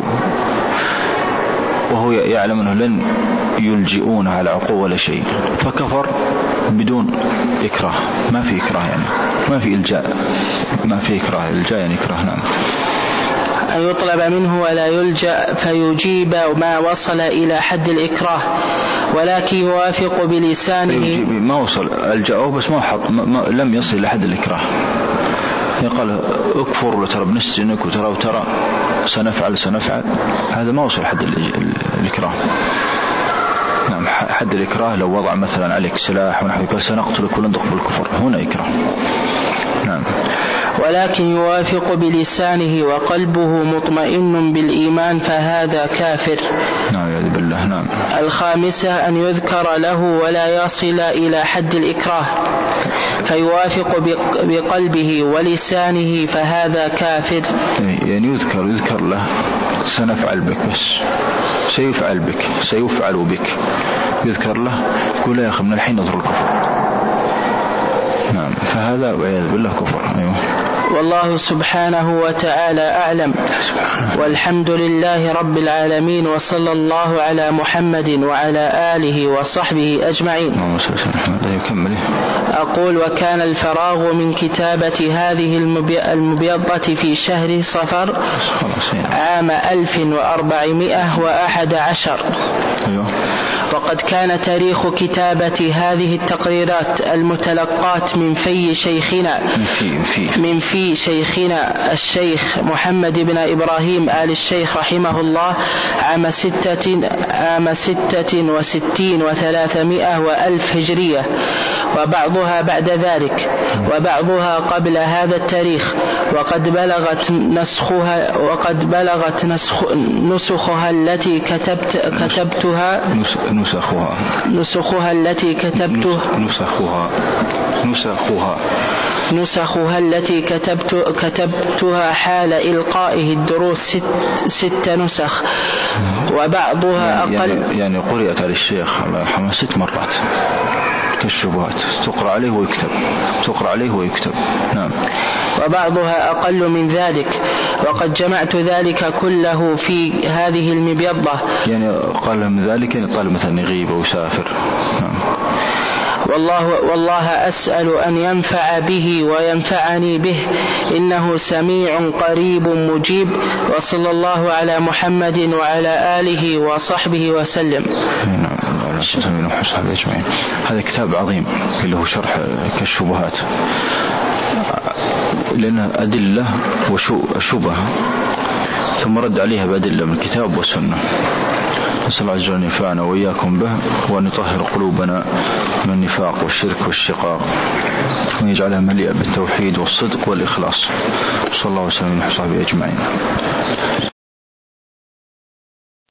وهو يعلم أنه لن يلجئونه على عقوبة ولا شيء، فكفر بدون إكراه. ما في إكراه، يعني ما في إلجاء، ما في إكراه. الإلجاء يعني إكراه. نعم. أن يطلب منه ولا يلجأ فيجيب ما وصل إلى حد الإكراه، ولكن يوافق بلسانه. ما وصل، ألجأه بس لم يصل إلى حد الإكراه. يقال اكفر وترى بنسجنك وترى سنفعل، هذا ما وصل حد الإكراه. نعم. حد الإكراه لو وضع مثلا عليك سلاح ونحن قال سنقتلك وننطق بالكفر، هنا إكراه. نعم. ولكن يوافق بلسانه وقلبه مطمئن بالإيمان، فهذا كافر. نعم يا بالله. نعم. الخامسة أن يذكر له ولا يصل إلى حد الإكراه. فيوافق بقلبه ولسانه فهذا كافر. يعني يذكر له سنفعل بك، بس سيفعل بك، سيفعل بك، يذكر له يقول يا أخي من الحين نظر الكفر. نعم، فهذا والعياذ بالله كفر. أيوه. والله سبحانه وتعالى أعلم، والحمد لله رب العالمين، وصلى الله على محمد وعلى آله وصحبه أجمعين. أقول: وكان الفراغ من كتابة هذه المبيضة في شهر صفر عام 1411. وقد كان تاريخ كتابة هذه التقريرات المتلقاة من في شيخنا الشيخ محمد بن إبراهيم آل الشيخ رحمه الله عام 66 و300 وألف هجرية، وبعضها بعد ذلك، وبعضها قبل هذا التاريخ، وقد بلغت نسخها التي كتبتها حال إلقائه الدروس 6 نسخ، وبعضها أقل. يعني قرأت على الشيخ الله يرحمه 6 مرات كالشبهات، تقرأ عليه ويكتب. نعم. وبعضها أقل من ذلك، وقد جمعت ذلك كله في هذه المبيضة. يعني قال من ذلك، يعني قال مثلا يغيب أو يسافر. نعم. والله أسأل أن ينفع به وينفعني به، إنه سميع قريب مجيب. وصلى الله على محمد وعلى آله وصحبه وسلم. هذا كتاب عظيم اللي هو شرح كالشبهات، لأنه أدلة وشبه ثم رد عليها بأدلة من الكتاب والسنة. نسأل الله عز وجل أن ينفعنا وإياكم به، وأن يطهر قلوبنا من النفاق والشرك والشقاق، وأن يجعلها مليئة بالتوحيد والصدق والإخلاص. صلى الله وسلم على صحبه أجمعين.